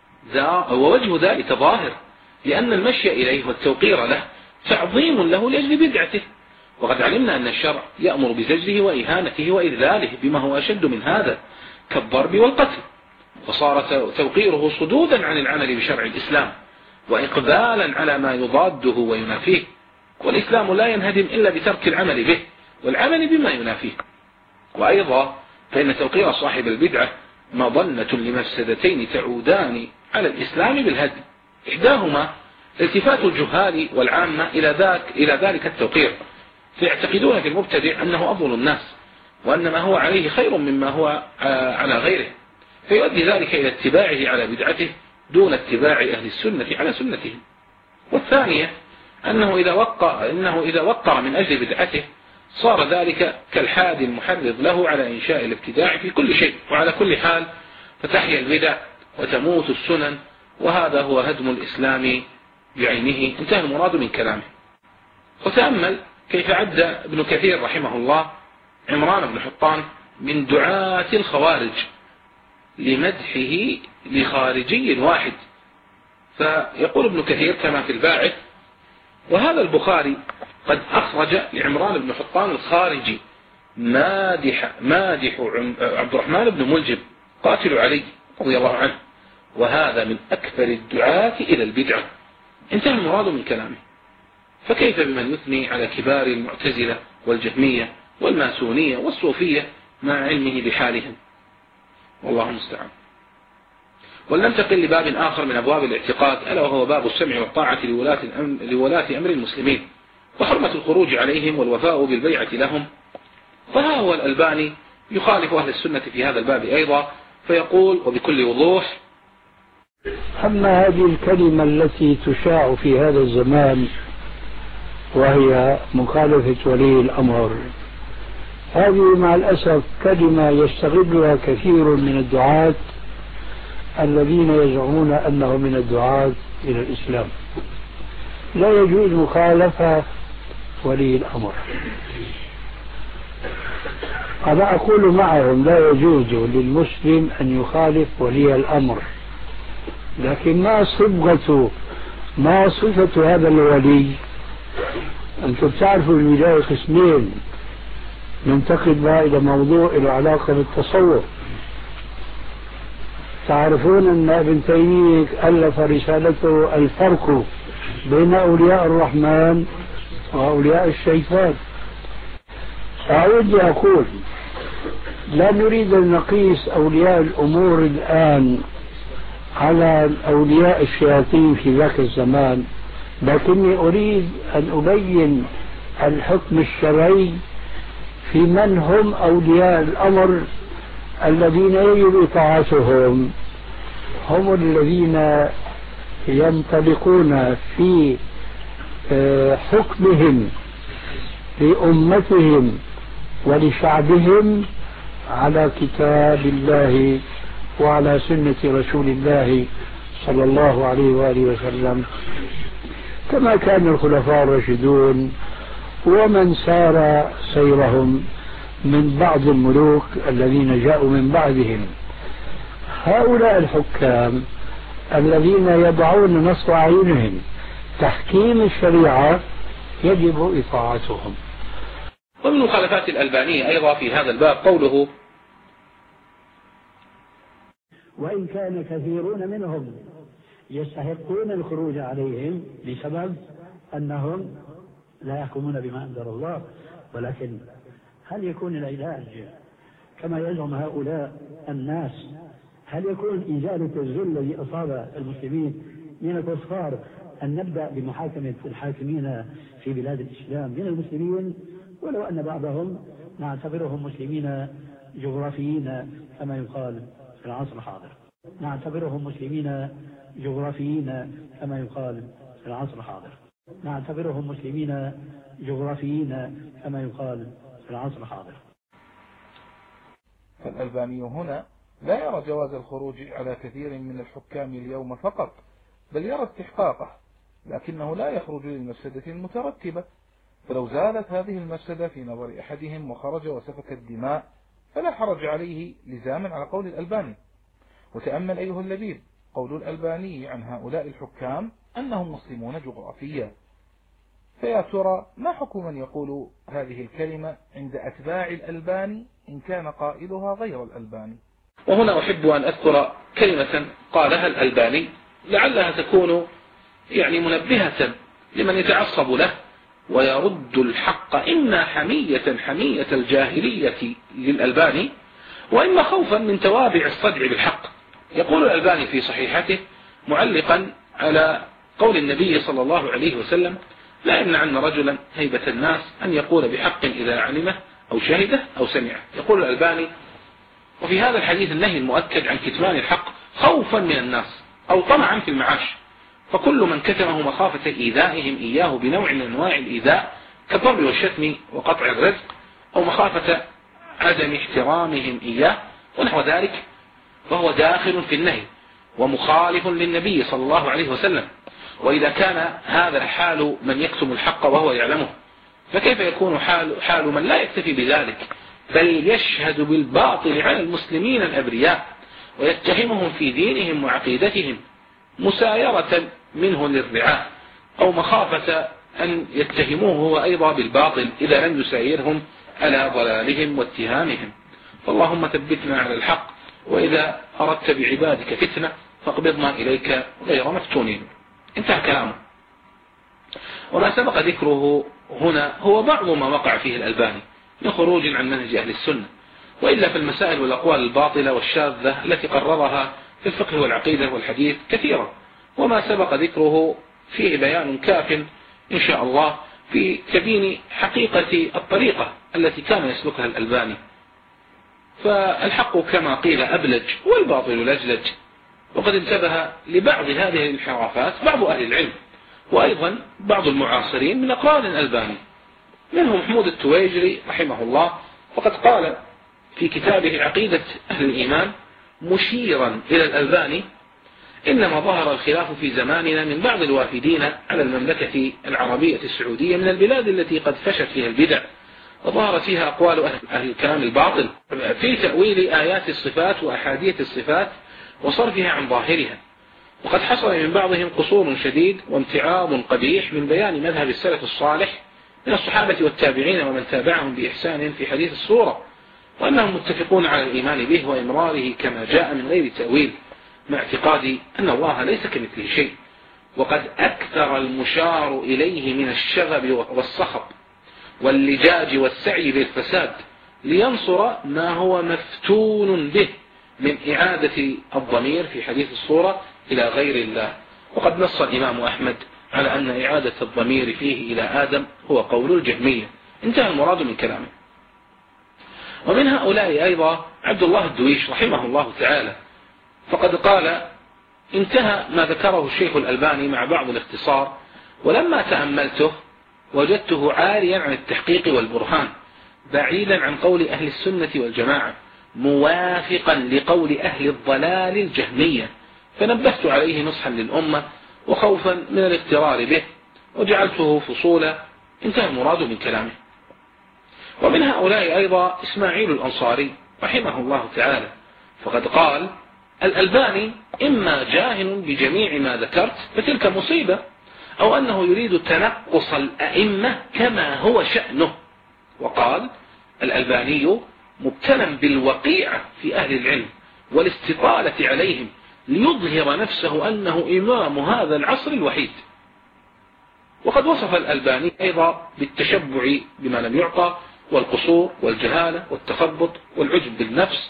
ووجه ذلك ظاهر، لأن المشي إليه والتوقير له تعظيم له لأجل بدعته، وقد علمنا أن الشرع يأمر بزجره وإهانته وإذلاله بما هو أشد من هذا كالضرب والقتل، فصار توقيره صدودا عن العمل بشرع الإسلام وإقبالا على ما يضاده وينافيه، والإسلام لا ينهدم إلا بترك العمل به والعمل بما ينافيه. وأيضا فإن توقير صاحب البدعة مظنة لمفسدتين تعودان على الإسلام بالهدم، إحداهما التفات الجهال والعامة إلى ذاك إلى ذلك التوقير، فيعتقدون في المبتدع أنه أفضل الناس وأن ما هو عليه خير مما هو على غيره، فيؤدي ذلك إلى اتباعه على بدعته دون اتباع أهل السنة على سنتهم. والثانية أنه إذا وقع أنه إذا وقع من أجل بدعته صار ذلك كالحادي المحرض له على إنشاء الابتداع في كل شيء وعلى كل حال، فتحيا البدع وتموت السنن، وهذا هو هدم الإسلام بعينه. انتهى المراد من كلامه. وتأمل كيف عد ابن كثير رحمه الله عمران بن حطان من دعاة الخوارج لمدحه لخارجي واحد. فيقول ابن كثير كما في الباعث: وهذا البخاري قد أخرج لعمران بن حطان الخارجي مادح مادح عبد الرحمن بن ملجم قاتل علي رضي الله عنه، وهذا من أكثر الدعاة إلى البدعة. انتهى المراد من كلامه. فكيف بمن يثني على كبار المعتزلة والجهمية والماسونية والصوفية مع علمه بحالهم؟ والله المستعان. ولننتقل لباب آخر من أبواب الاعتقاد، ألا وهو باب السمع والطاعة لولاة, لولاة أمر المسلمين. وحرمة الخروج عليهم والوفاء بالبيعة لهم. فها هو الألباني يخالف أهل السنة في هذا الباب أيضا، فيقول وبكل وضوح: أما هذه الكلمة التي تشاع في هذا الزمان وهي مخالفة ولي الأمر، هذه مع الأسف كلمة يستغلها كثير من الدعاة الذين يزعمون أنهم من الدعاة إلى الإسلام. لا يجوز مخالفة ولي الأمر. أنا أقول معهم لا يجوز للمسلم أن يخالف ولي الأمر، لكن ما صبغة ما صفة هذا الولي؟ أنتم تعرفوا الولاية قسمين ننتقل بها إلى موضوع له علاقة بالتصوف. تعرفون أن ابن تيمية ألف رسالته الفرق بين أولياء الرحمن وأولياء الشيطان. أعود لأقول لا نريد أن نقيس أولياء الأمور الآن على أولياء الشياطين في ذاك الزمان، لكني أريد أن أبين الحكم الشرعي في من هم أولياء الأمر الذين يجب إطاعتهم. هم الذين ينطلقون في حكمهم لأمتهم ولشعبهم على كتاب الله وعلى سنة رسول الله صلى الله عليه وآله وسلم، كما كان الخلفاء الراشدون ومن سار سيرهم من بعض الملوك الذين جاءوا من بعدهم. هؤلاء الحكام الذين يضعون نصب أعينهم تحكيم الشريعة يجب إطاعتهم. ومن مخالفات الألباني أيضا في هذا الباب قوله: وإن كان كثيرون منهم يستحقون الخروج عليهم بسبب أنهم لا يحكمون بما أنزل الله، ولكن هل يكون العلاج كما يزعم هؤلاء الناس؟ هل يكون إزالة الذل الذي أصاب المسلمين من الكفار أن نبدأ بمحاكمة الحاكمين في بلاد الإسلام من المسلمين، ولو أن بعضهم نعتبرهم مسلمين جغرافيين كما يقال في العصر الحاضر نعتبرهم مسلمين جغرافيين كما يقال في العصر الحاضر نعتبرهم مسلمين جغرافيين كما يقال في العصر الحاضر. فالألباني هنا لا يرى جواز الخروج على كثير من الحكام اليوم فقط، بل يرى استحقاقه، لكنه لا يخرج للمفسدة المترتبة. فلو زالت هذه المفسدة في نظر أحدهم وخرج وسفك الدماء فلا حرج عليه لزاما على قول الألباني. وتأمل أيها اللبيب قول الألباني عن هؤلاء الحكام أنهم مسلمون جغرافيا. فيا ترى ما حكم من يقول هذه الكلمة عند أتباع الألباني إن كان قائلها غير الألباني؟ وهنا أحب أن أذكر كلمة قالها الألباني لعلها تكون يعني منبهة لمن يتعصب له ويرد الحق، إما حمية حمية الجاهلية للألباني، وإما خوفا من توابع الصدع بالحق. يقول الألباني في صحيحته معلقا على قول النبي صلى الله عليه وسلم: لا يمنعن رجلا هيبة الناس أن يقول بحق إذا علمه أو شهده أو سمعه. يقول الألباني: وفي هذا الحديث النهي المؤكد عن كتمان الحق خوفا من الناس أو طمعا في المعاش، فكل من كتمه مخافة إيذائهم إياه بنوع من أنواع الإيذاء كالضرب والشتم وقطع الرزق، أو مخافة عدم احترامهم إياه ونحو ذلك، فهو داخل في النهي ومخالف للنبي صلى الله عليه وسلم. وإذا كان هذا حال من يكتم الحق وهو يعلمه، فكيف يكون حال, حال من لا يكتفي بذلك بل يشهد بالباطل على المسلمين الأبرياء ويتهمهم في دينهم وعقيدتهم مسايرة منه للرعاة، أو مخافة أن يتهموه هو أيضا بالباطل إذا لم يسايرهم على ضلالهم واتهامهم. فاللهم ثبتنا على الحق، وإذا أردت بعبادك فتنة فاقبضنا إليك غير مفتونين. انتهى كلامه. وما سبق ذكره هنا هو بعض ما وقع فيه الألباني من خروج عن منهج أهل السنة، وإلا في المسائل والأقوال الباطلة والشاذة التي قررها في الفقه والعقيدة والحديث كثيرا، وما سبق ذكره فيه بيان كاف إن شاء الله في تبيين حقيقة الطريقة التي كان يسلكها الألباني. فالحق كما قيل أبلج والباطل لجلج، وقد انتبه لبعض هذه الانحرافات بعض أهل العلم، وأيضا بعض المعاصرين من أقران الألباني، منهم محمود التويجري رحمه الله، وقد قال في كتابه عقيدة أهل الإيمان مشيرا إلى الألباني: إنما ظهر الخلاف في زماننا من بعض الوافدين على المملكة العربية السعودية من البلاد التي قد فشت فيها البدع، وظهرت فيها أقوال أهل الكلام الباطل في تأويل آيات الصفات وأحاديث الصفات وصرفها عن ظاهرها، وقد حصل من بعضهم قصور شديد وامتعاض قبيح من بيان مذهب السلف الصالح من الصحابة والتابعين ومن تابعهم بإحسان في حديث الصورة، وأنهم متفقون على الإيمان به وإمراره كما جاء من غير تأويل، مع اعتقادي أن الله ليس كمثله شيء، وقد أكثر المشار إليه من الشغب والصخب واللجاج والسعي بالفساد لينصر ما هو مفتون به من إعادة الضمير في حديث الصورة إلى غير الله. وقد نص الإمام أحمد على أن إعادة الضمير فيه إلى آدم هو قول الجهمية. انتهى المراد من كلامه. ومن هؤلاء أيضا عبد الله الدويش رحمه الله تعالى، فقد قال: انتهى ما ذكره الشيخ الألباني مع بعض الاختصار، ولما تأملته وجدته عاريا عن التحقيق والبرهان، بعيدا عن قول أهل السنة والجماعة، موافقا لقول أهل الضلال الجهمية، فنبهت عليه نصحا للأمة وخوفا من الاغترار به، وجعلته فصولا. انتهى المراد من كلامه. ومن هؤلاء أيضا إسماعيل الأنصاري رحمه الله تعالى، فقد قال: الألباني إما جاهل بجميع ما ذكرت فتلك مصيبة، أو أنه يريد تنقص الأئمة كما هو شأنه. وقال: الألباني مبتلى بالوقيعة في أهل العلم والاستطالة عليهم ليظهر نفسه أنه إمام هذا العصر الوحيد. وقد وصف الألباني أيضا بالتشبع بما لم يعطى، والقصور والجهالة والتخبط والعجب بالنفس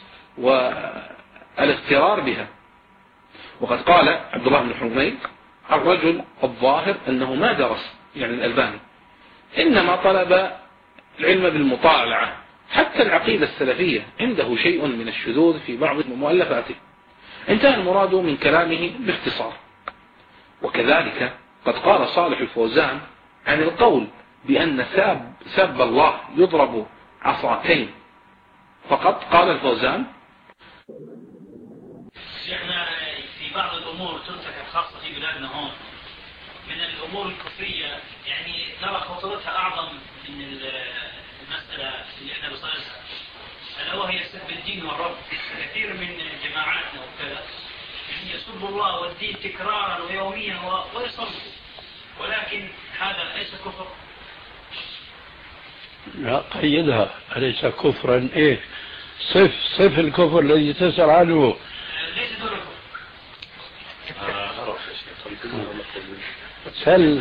والاغترار بها. وقد قال عبد الله بن حميد: الرجل الظاهر أنه ما درس، يعني الألباني، إنما طلب العلم بالمطالعة، حتى العقيدة السلفية عنده شيء من الشذوذ في بعض مؤلفاته. انتهى المراد من كلامه باختصار. وكذلك قد قال صالح الفوزان عن القول بأن ساب, ساب الله يضرب عصاتين، فقد قال الفوزان: شيخنا في بعض الأمور تنتهك خاصة في بلادنا هون من الأمور الكفرية، يعني نرى خطورتها أعظم من المسألة اللي احنا بصددها، ألا وهي سب الدين والرب. كثير من جماعاتنا وكذا يسب الله والدين تكرارا ويوميا ويصلوا، ولكن هذا ليس كفر. لا، قيدها، أليس كفرا؟ إيه صف صف الكفر الذي تسأل عنه. ليس دون سل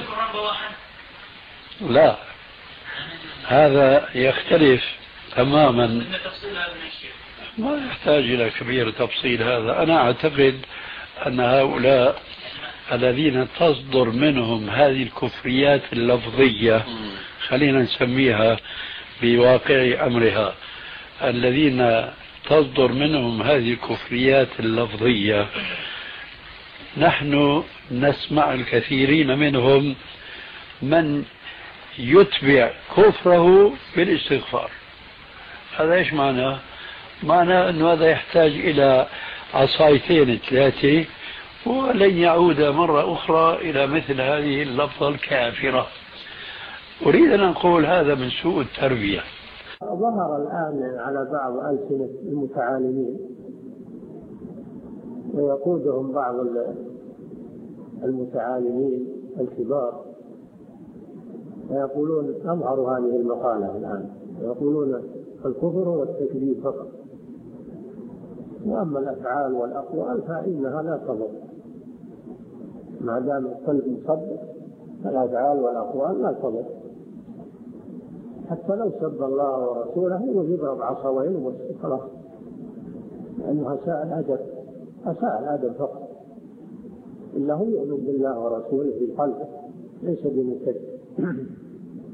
لا، هذا يختلف تماما، ما يحتاج إلى كبير تفصيل هذا. أنا أعتقد أن هؤلاء الذين تصدر منهم هذه الكفريات اللفظية، خلينا نسميها بواقع أمرها، الذين تصدر منهم هذه الكفريات اللفظية، نحن نسمع الكثيرين منهم من يتبع كفره بالاستغفار. هذا إيش معناه؟ معناه أنه هذا يحتاج إلى عصايتين ثلاثة ولن يعود مرة أخرى إلى مثل هذه اللفظة الكافرة. أريد أن أقول هذا من سوء التربية. ظهر الآن على بعض ألسنة المتعالمين ويقودهم بعض المتعالمين الكبار، ويقولون أظهر هذه المقالة الآن، ويقولون الكفر والتكذيب فقط، وأما الأفعال والأقوال فإنها لا تضر ما دام القلب مصدق. الأفعال والأقوال لا تضر، حتى لو سب الله ورسوله يضرب عصوين وخلاص، لأنه أساء الأدب، أساء الأدب فقط، إلا هو يؤمن بالله ورسوله في قلبه ليس بمكذب.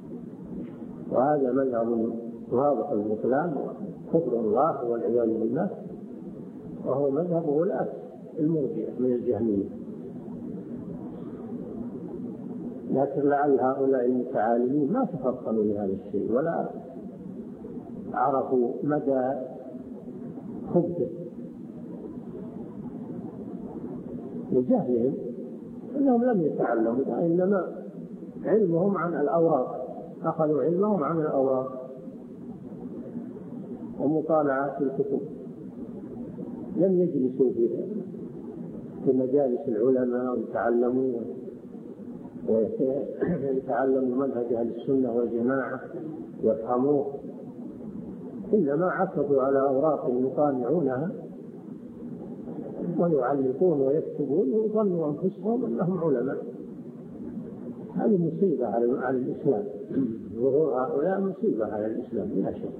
وهذا مذهب واضح الإسلام كفر الله والعياذ بالله، وهو مذهب غلاة المرجئة من الجهمية. لكن لعل هؤلاء المتعالمين ما تفطنوا لهذا الشيء ولا عرفوا مدى خبثه لجهلهم، انهم لم يتعلموا، انما علمهم عن الاوراق، اخذوا علمهم عن الاوراق ومطالعات الكتب، لم يجلسوا فيها في مجالس العلماء ويتعلموا ويتعلموا منهج اهل السنه والجماعه ويفهموه، انما عكفوا على اوراق يطالعونها ويعلقون ويكتبون ويظنوا انفسهم انهم علماء. هذه مصيبه على الاسلام، ظهور هؤلاء مصيبه على الاسلام بلا شك.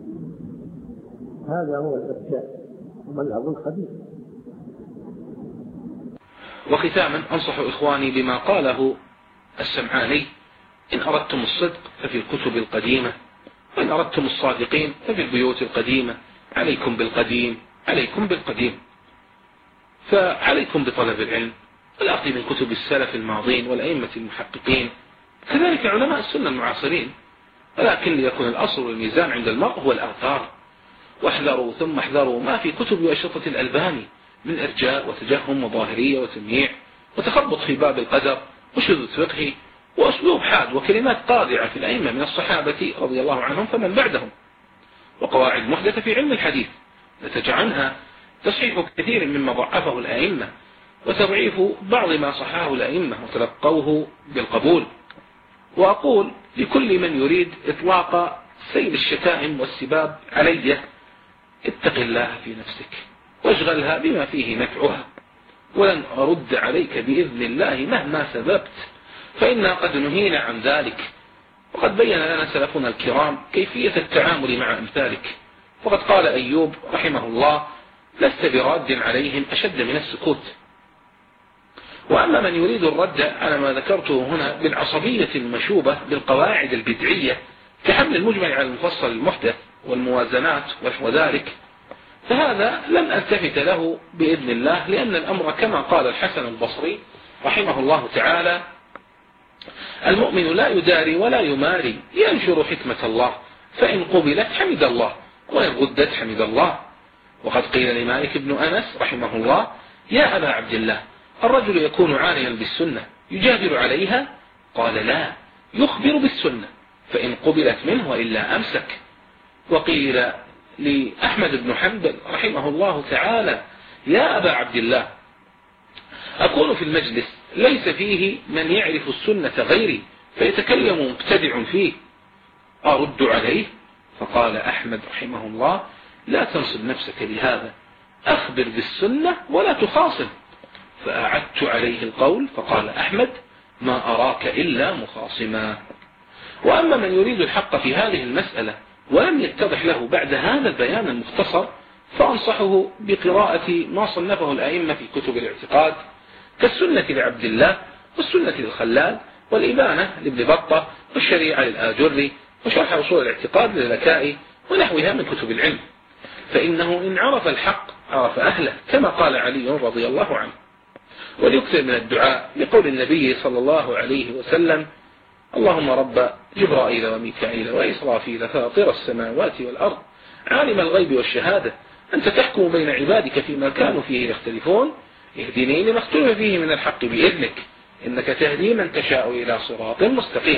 هذا هو الارجاء ومذهب الخبيث. وختاما أنصح إخواني بما قاله السمعاني: إن أردتم الصدق ففي الكتب القديمة، وإن أردتم الصادقين ففي البيوت القديمة. عليكم بالقديم، عليكم بالقديم. فعليكم بطلب العلم والأخذ من كتب السلف الماضين والأئمة المحققين، كذلك علماء السنة المعاصرين، ولكن ليكون الأصل والميزان عند المرء هو الآثار. واحذروا ثم احذروا ما في كتب وأشرطة الألباني من إرجاء وتجهم وظاهرية وتمييع وتخبط في باب القدر وشذوذ فقهي وأسلوب حاد وكلمات قاذعة في الأئمة من الصحابة رضي الله عنهم فمن بعدهم، وقواعد محدثة في علم الحديث نتج عنها تصحيح كثير مما ضعفه الأئمة وتضعيف بعض ما صححه الأئمة وتلقوه بالقبول. وأقول لكل من يريد إطلاق سيل الشتائم والسباب علي: اتق الله في نفسك واشغلها بما فيه نفعها، ولن أرد عليك بإذن الله مهما سببت، فإنا قد نهينا عن ذلك، وقد بين لنا سلفنا الكرام كيفية التعامل مع أمثالك. وقد قال أيوب رحمه الله: لست براد عليهم أشد من السكوت. وأما من يريد الرد على ما ذكرته هنا بالعصبية المشوبة بالقواعد البدعية كحمل المجمل على المفصل المحدث والموازنات ونحو ذلك، فهذا لم ألتفت له بإذن الله، لأن الأمر كما قال الحسن البصري رحمه الله تعالى: المؤمن لا يداري ولا يماري، ينشر حكمة الله، فإن قبلت حمد الله وإن ردت حمد الله. وقد قيل لمالك بن أنس رحمه الله: يا أبا عبد الله، الرجل يكون عاليا بالسنة يجادل عليها؟ قال: لا، يخبر بالسنة، فإن قبلت منه وإلا أمسك. وقيل لأحمد بن حنبل رحمه الله تعالى: يا أبا عبد الله، أكون في المجلس ليس فيه من يعرف السنة غيري فيتكلم مبتدع فيه، أرد عليه؟ فقال أحمد رحمه الله: لا تنصب نفسك لهذا، أخبر بالسنة ولا تخاصم. فأعدت عليه القول، فقال أحمد: ما أراك إلا مخاصما. وأما من يريد الحق في هذه المسألة ولم يتضح له بعد هذا البيان المختصر، فأنصحه بقراءة ما صنفه الأئمة في كتب الاعتقاد كالسنة لعبد الله والسنة للخلال والإبانة لابن بطة والشريعة للآجري وشرح أصول الاعتقاد للكائي ونحوها من كتب العلم، فإنه إن عرف الحق عرف أهله، كما قال علي رضي الله عنه. وليكثر من الدعاء لقول النبي صلى الله عليه وسلم: اللهم رب جبرائيل وميكائيل وإسرافيل فاطر السماوات والأرض عالم الغيب والشهادة أنت تحكم بين عبادك فيما كانوا فيه يختلفون اهدني لما اختلف فيه من الحق بإذنك إنك تهدي من تشاء إلى صراط مستقيم.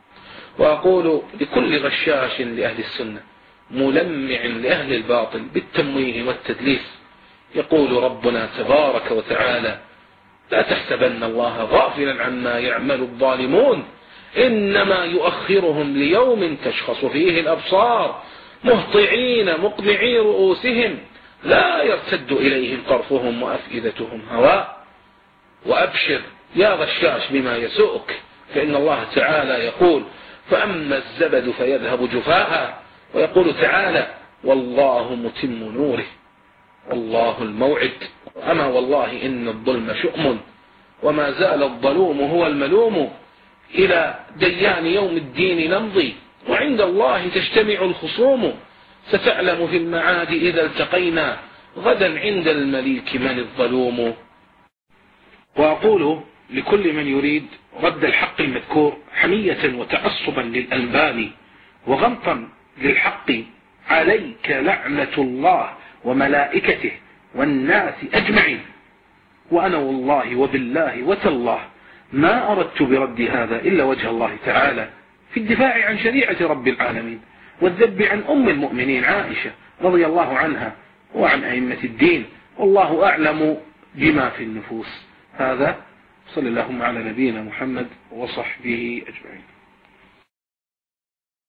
وأقول لكل غشاش لأهل السنة ملمع لأهل الباطل بالتمويه والتدليس، يقول ربنا تبارك وتعالى: لا تحسبن الله غافلا عما يعمل الظالمون إنما يؤخرهم ليوم تشخص فيه الأبصار مهطعين مقنعي رؤوسهم لا يرتد إليهم طرفهم وأفئدتهم هواء. وأبشر يا غشاش بما يسوءك، فإن الله تعالى يقول: فأما الزبد فيذهب جفاء، ويقول تعالى: والله متم نوره والله الموعد. أما والله إن الظلم شؤم وما زال الظلوم هو الملوم، إلى ديان يوم الدين نمضي وعند الله تجتمع الخصوم، ستعلم في المعاد إذا التقينا غدا عند المليك من الظلوم. وأقول لكل من يريد رد الحق المذكور حمية وتعصبا للأنبال وغمطا للحق، عليك لعنة الله وملائكته والناس أجمعين. وأنا والله وبالله وتالله ما أردت برد هذا إلا وجه الله تعالى في الدفاع عن شريعة رب العالمين والذب عن أم المؤمنين عائشة رضي الله عنها وعن أئمة الدين، والله أعلم بما في النفوس. هذا صلى اللهم على نبينا محمد وصحبه أجمعين.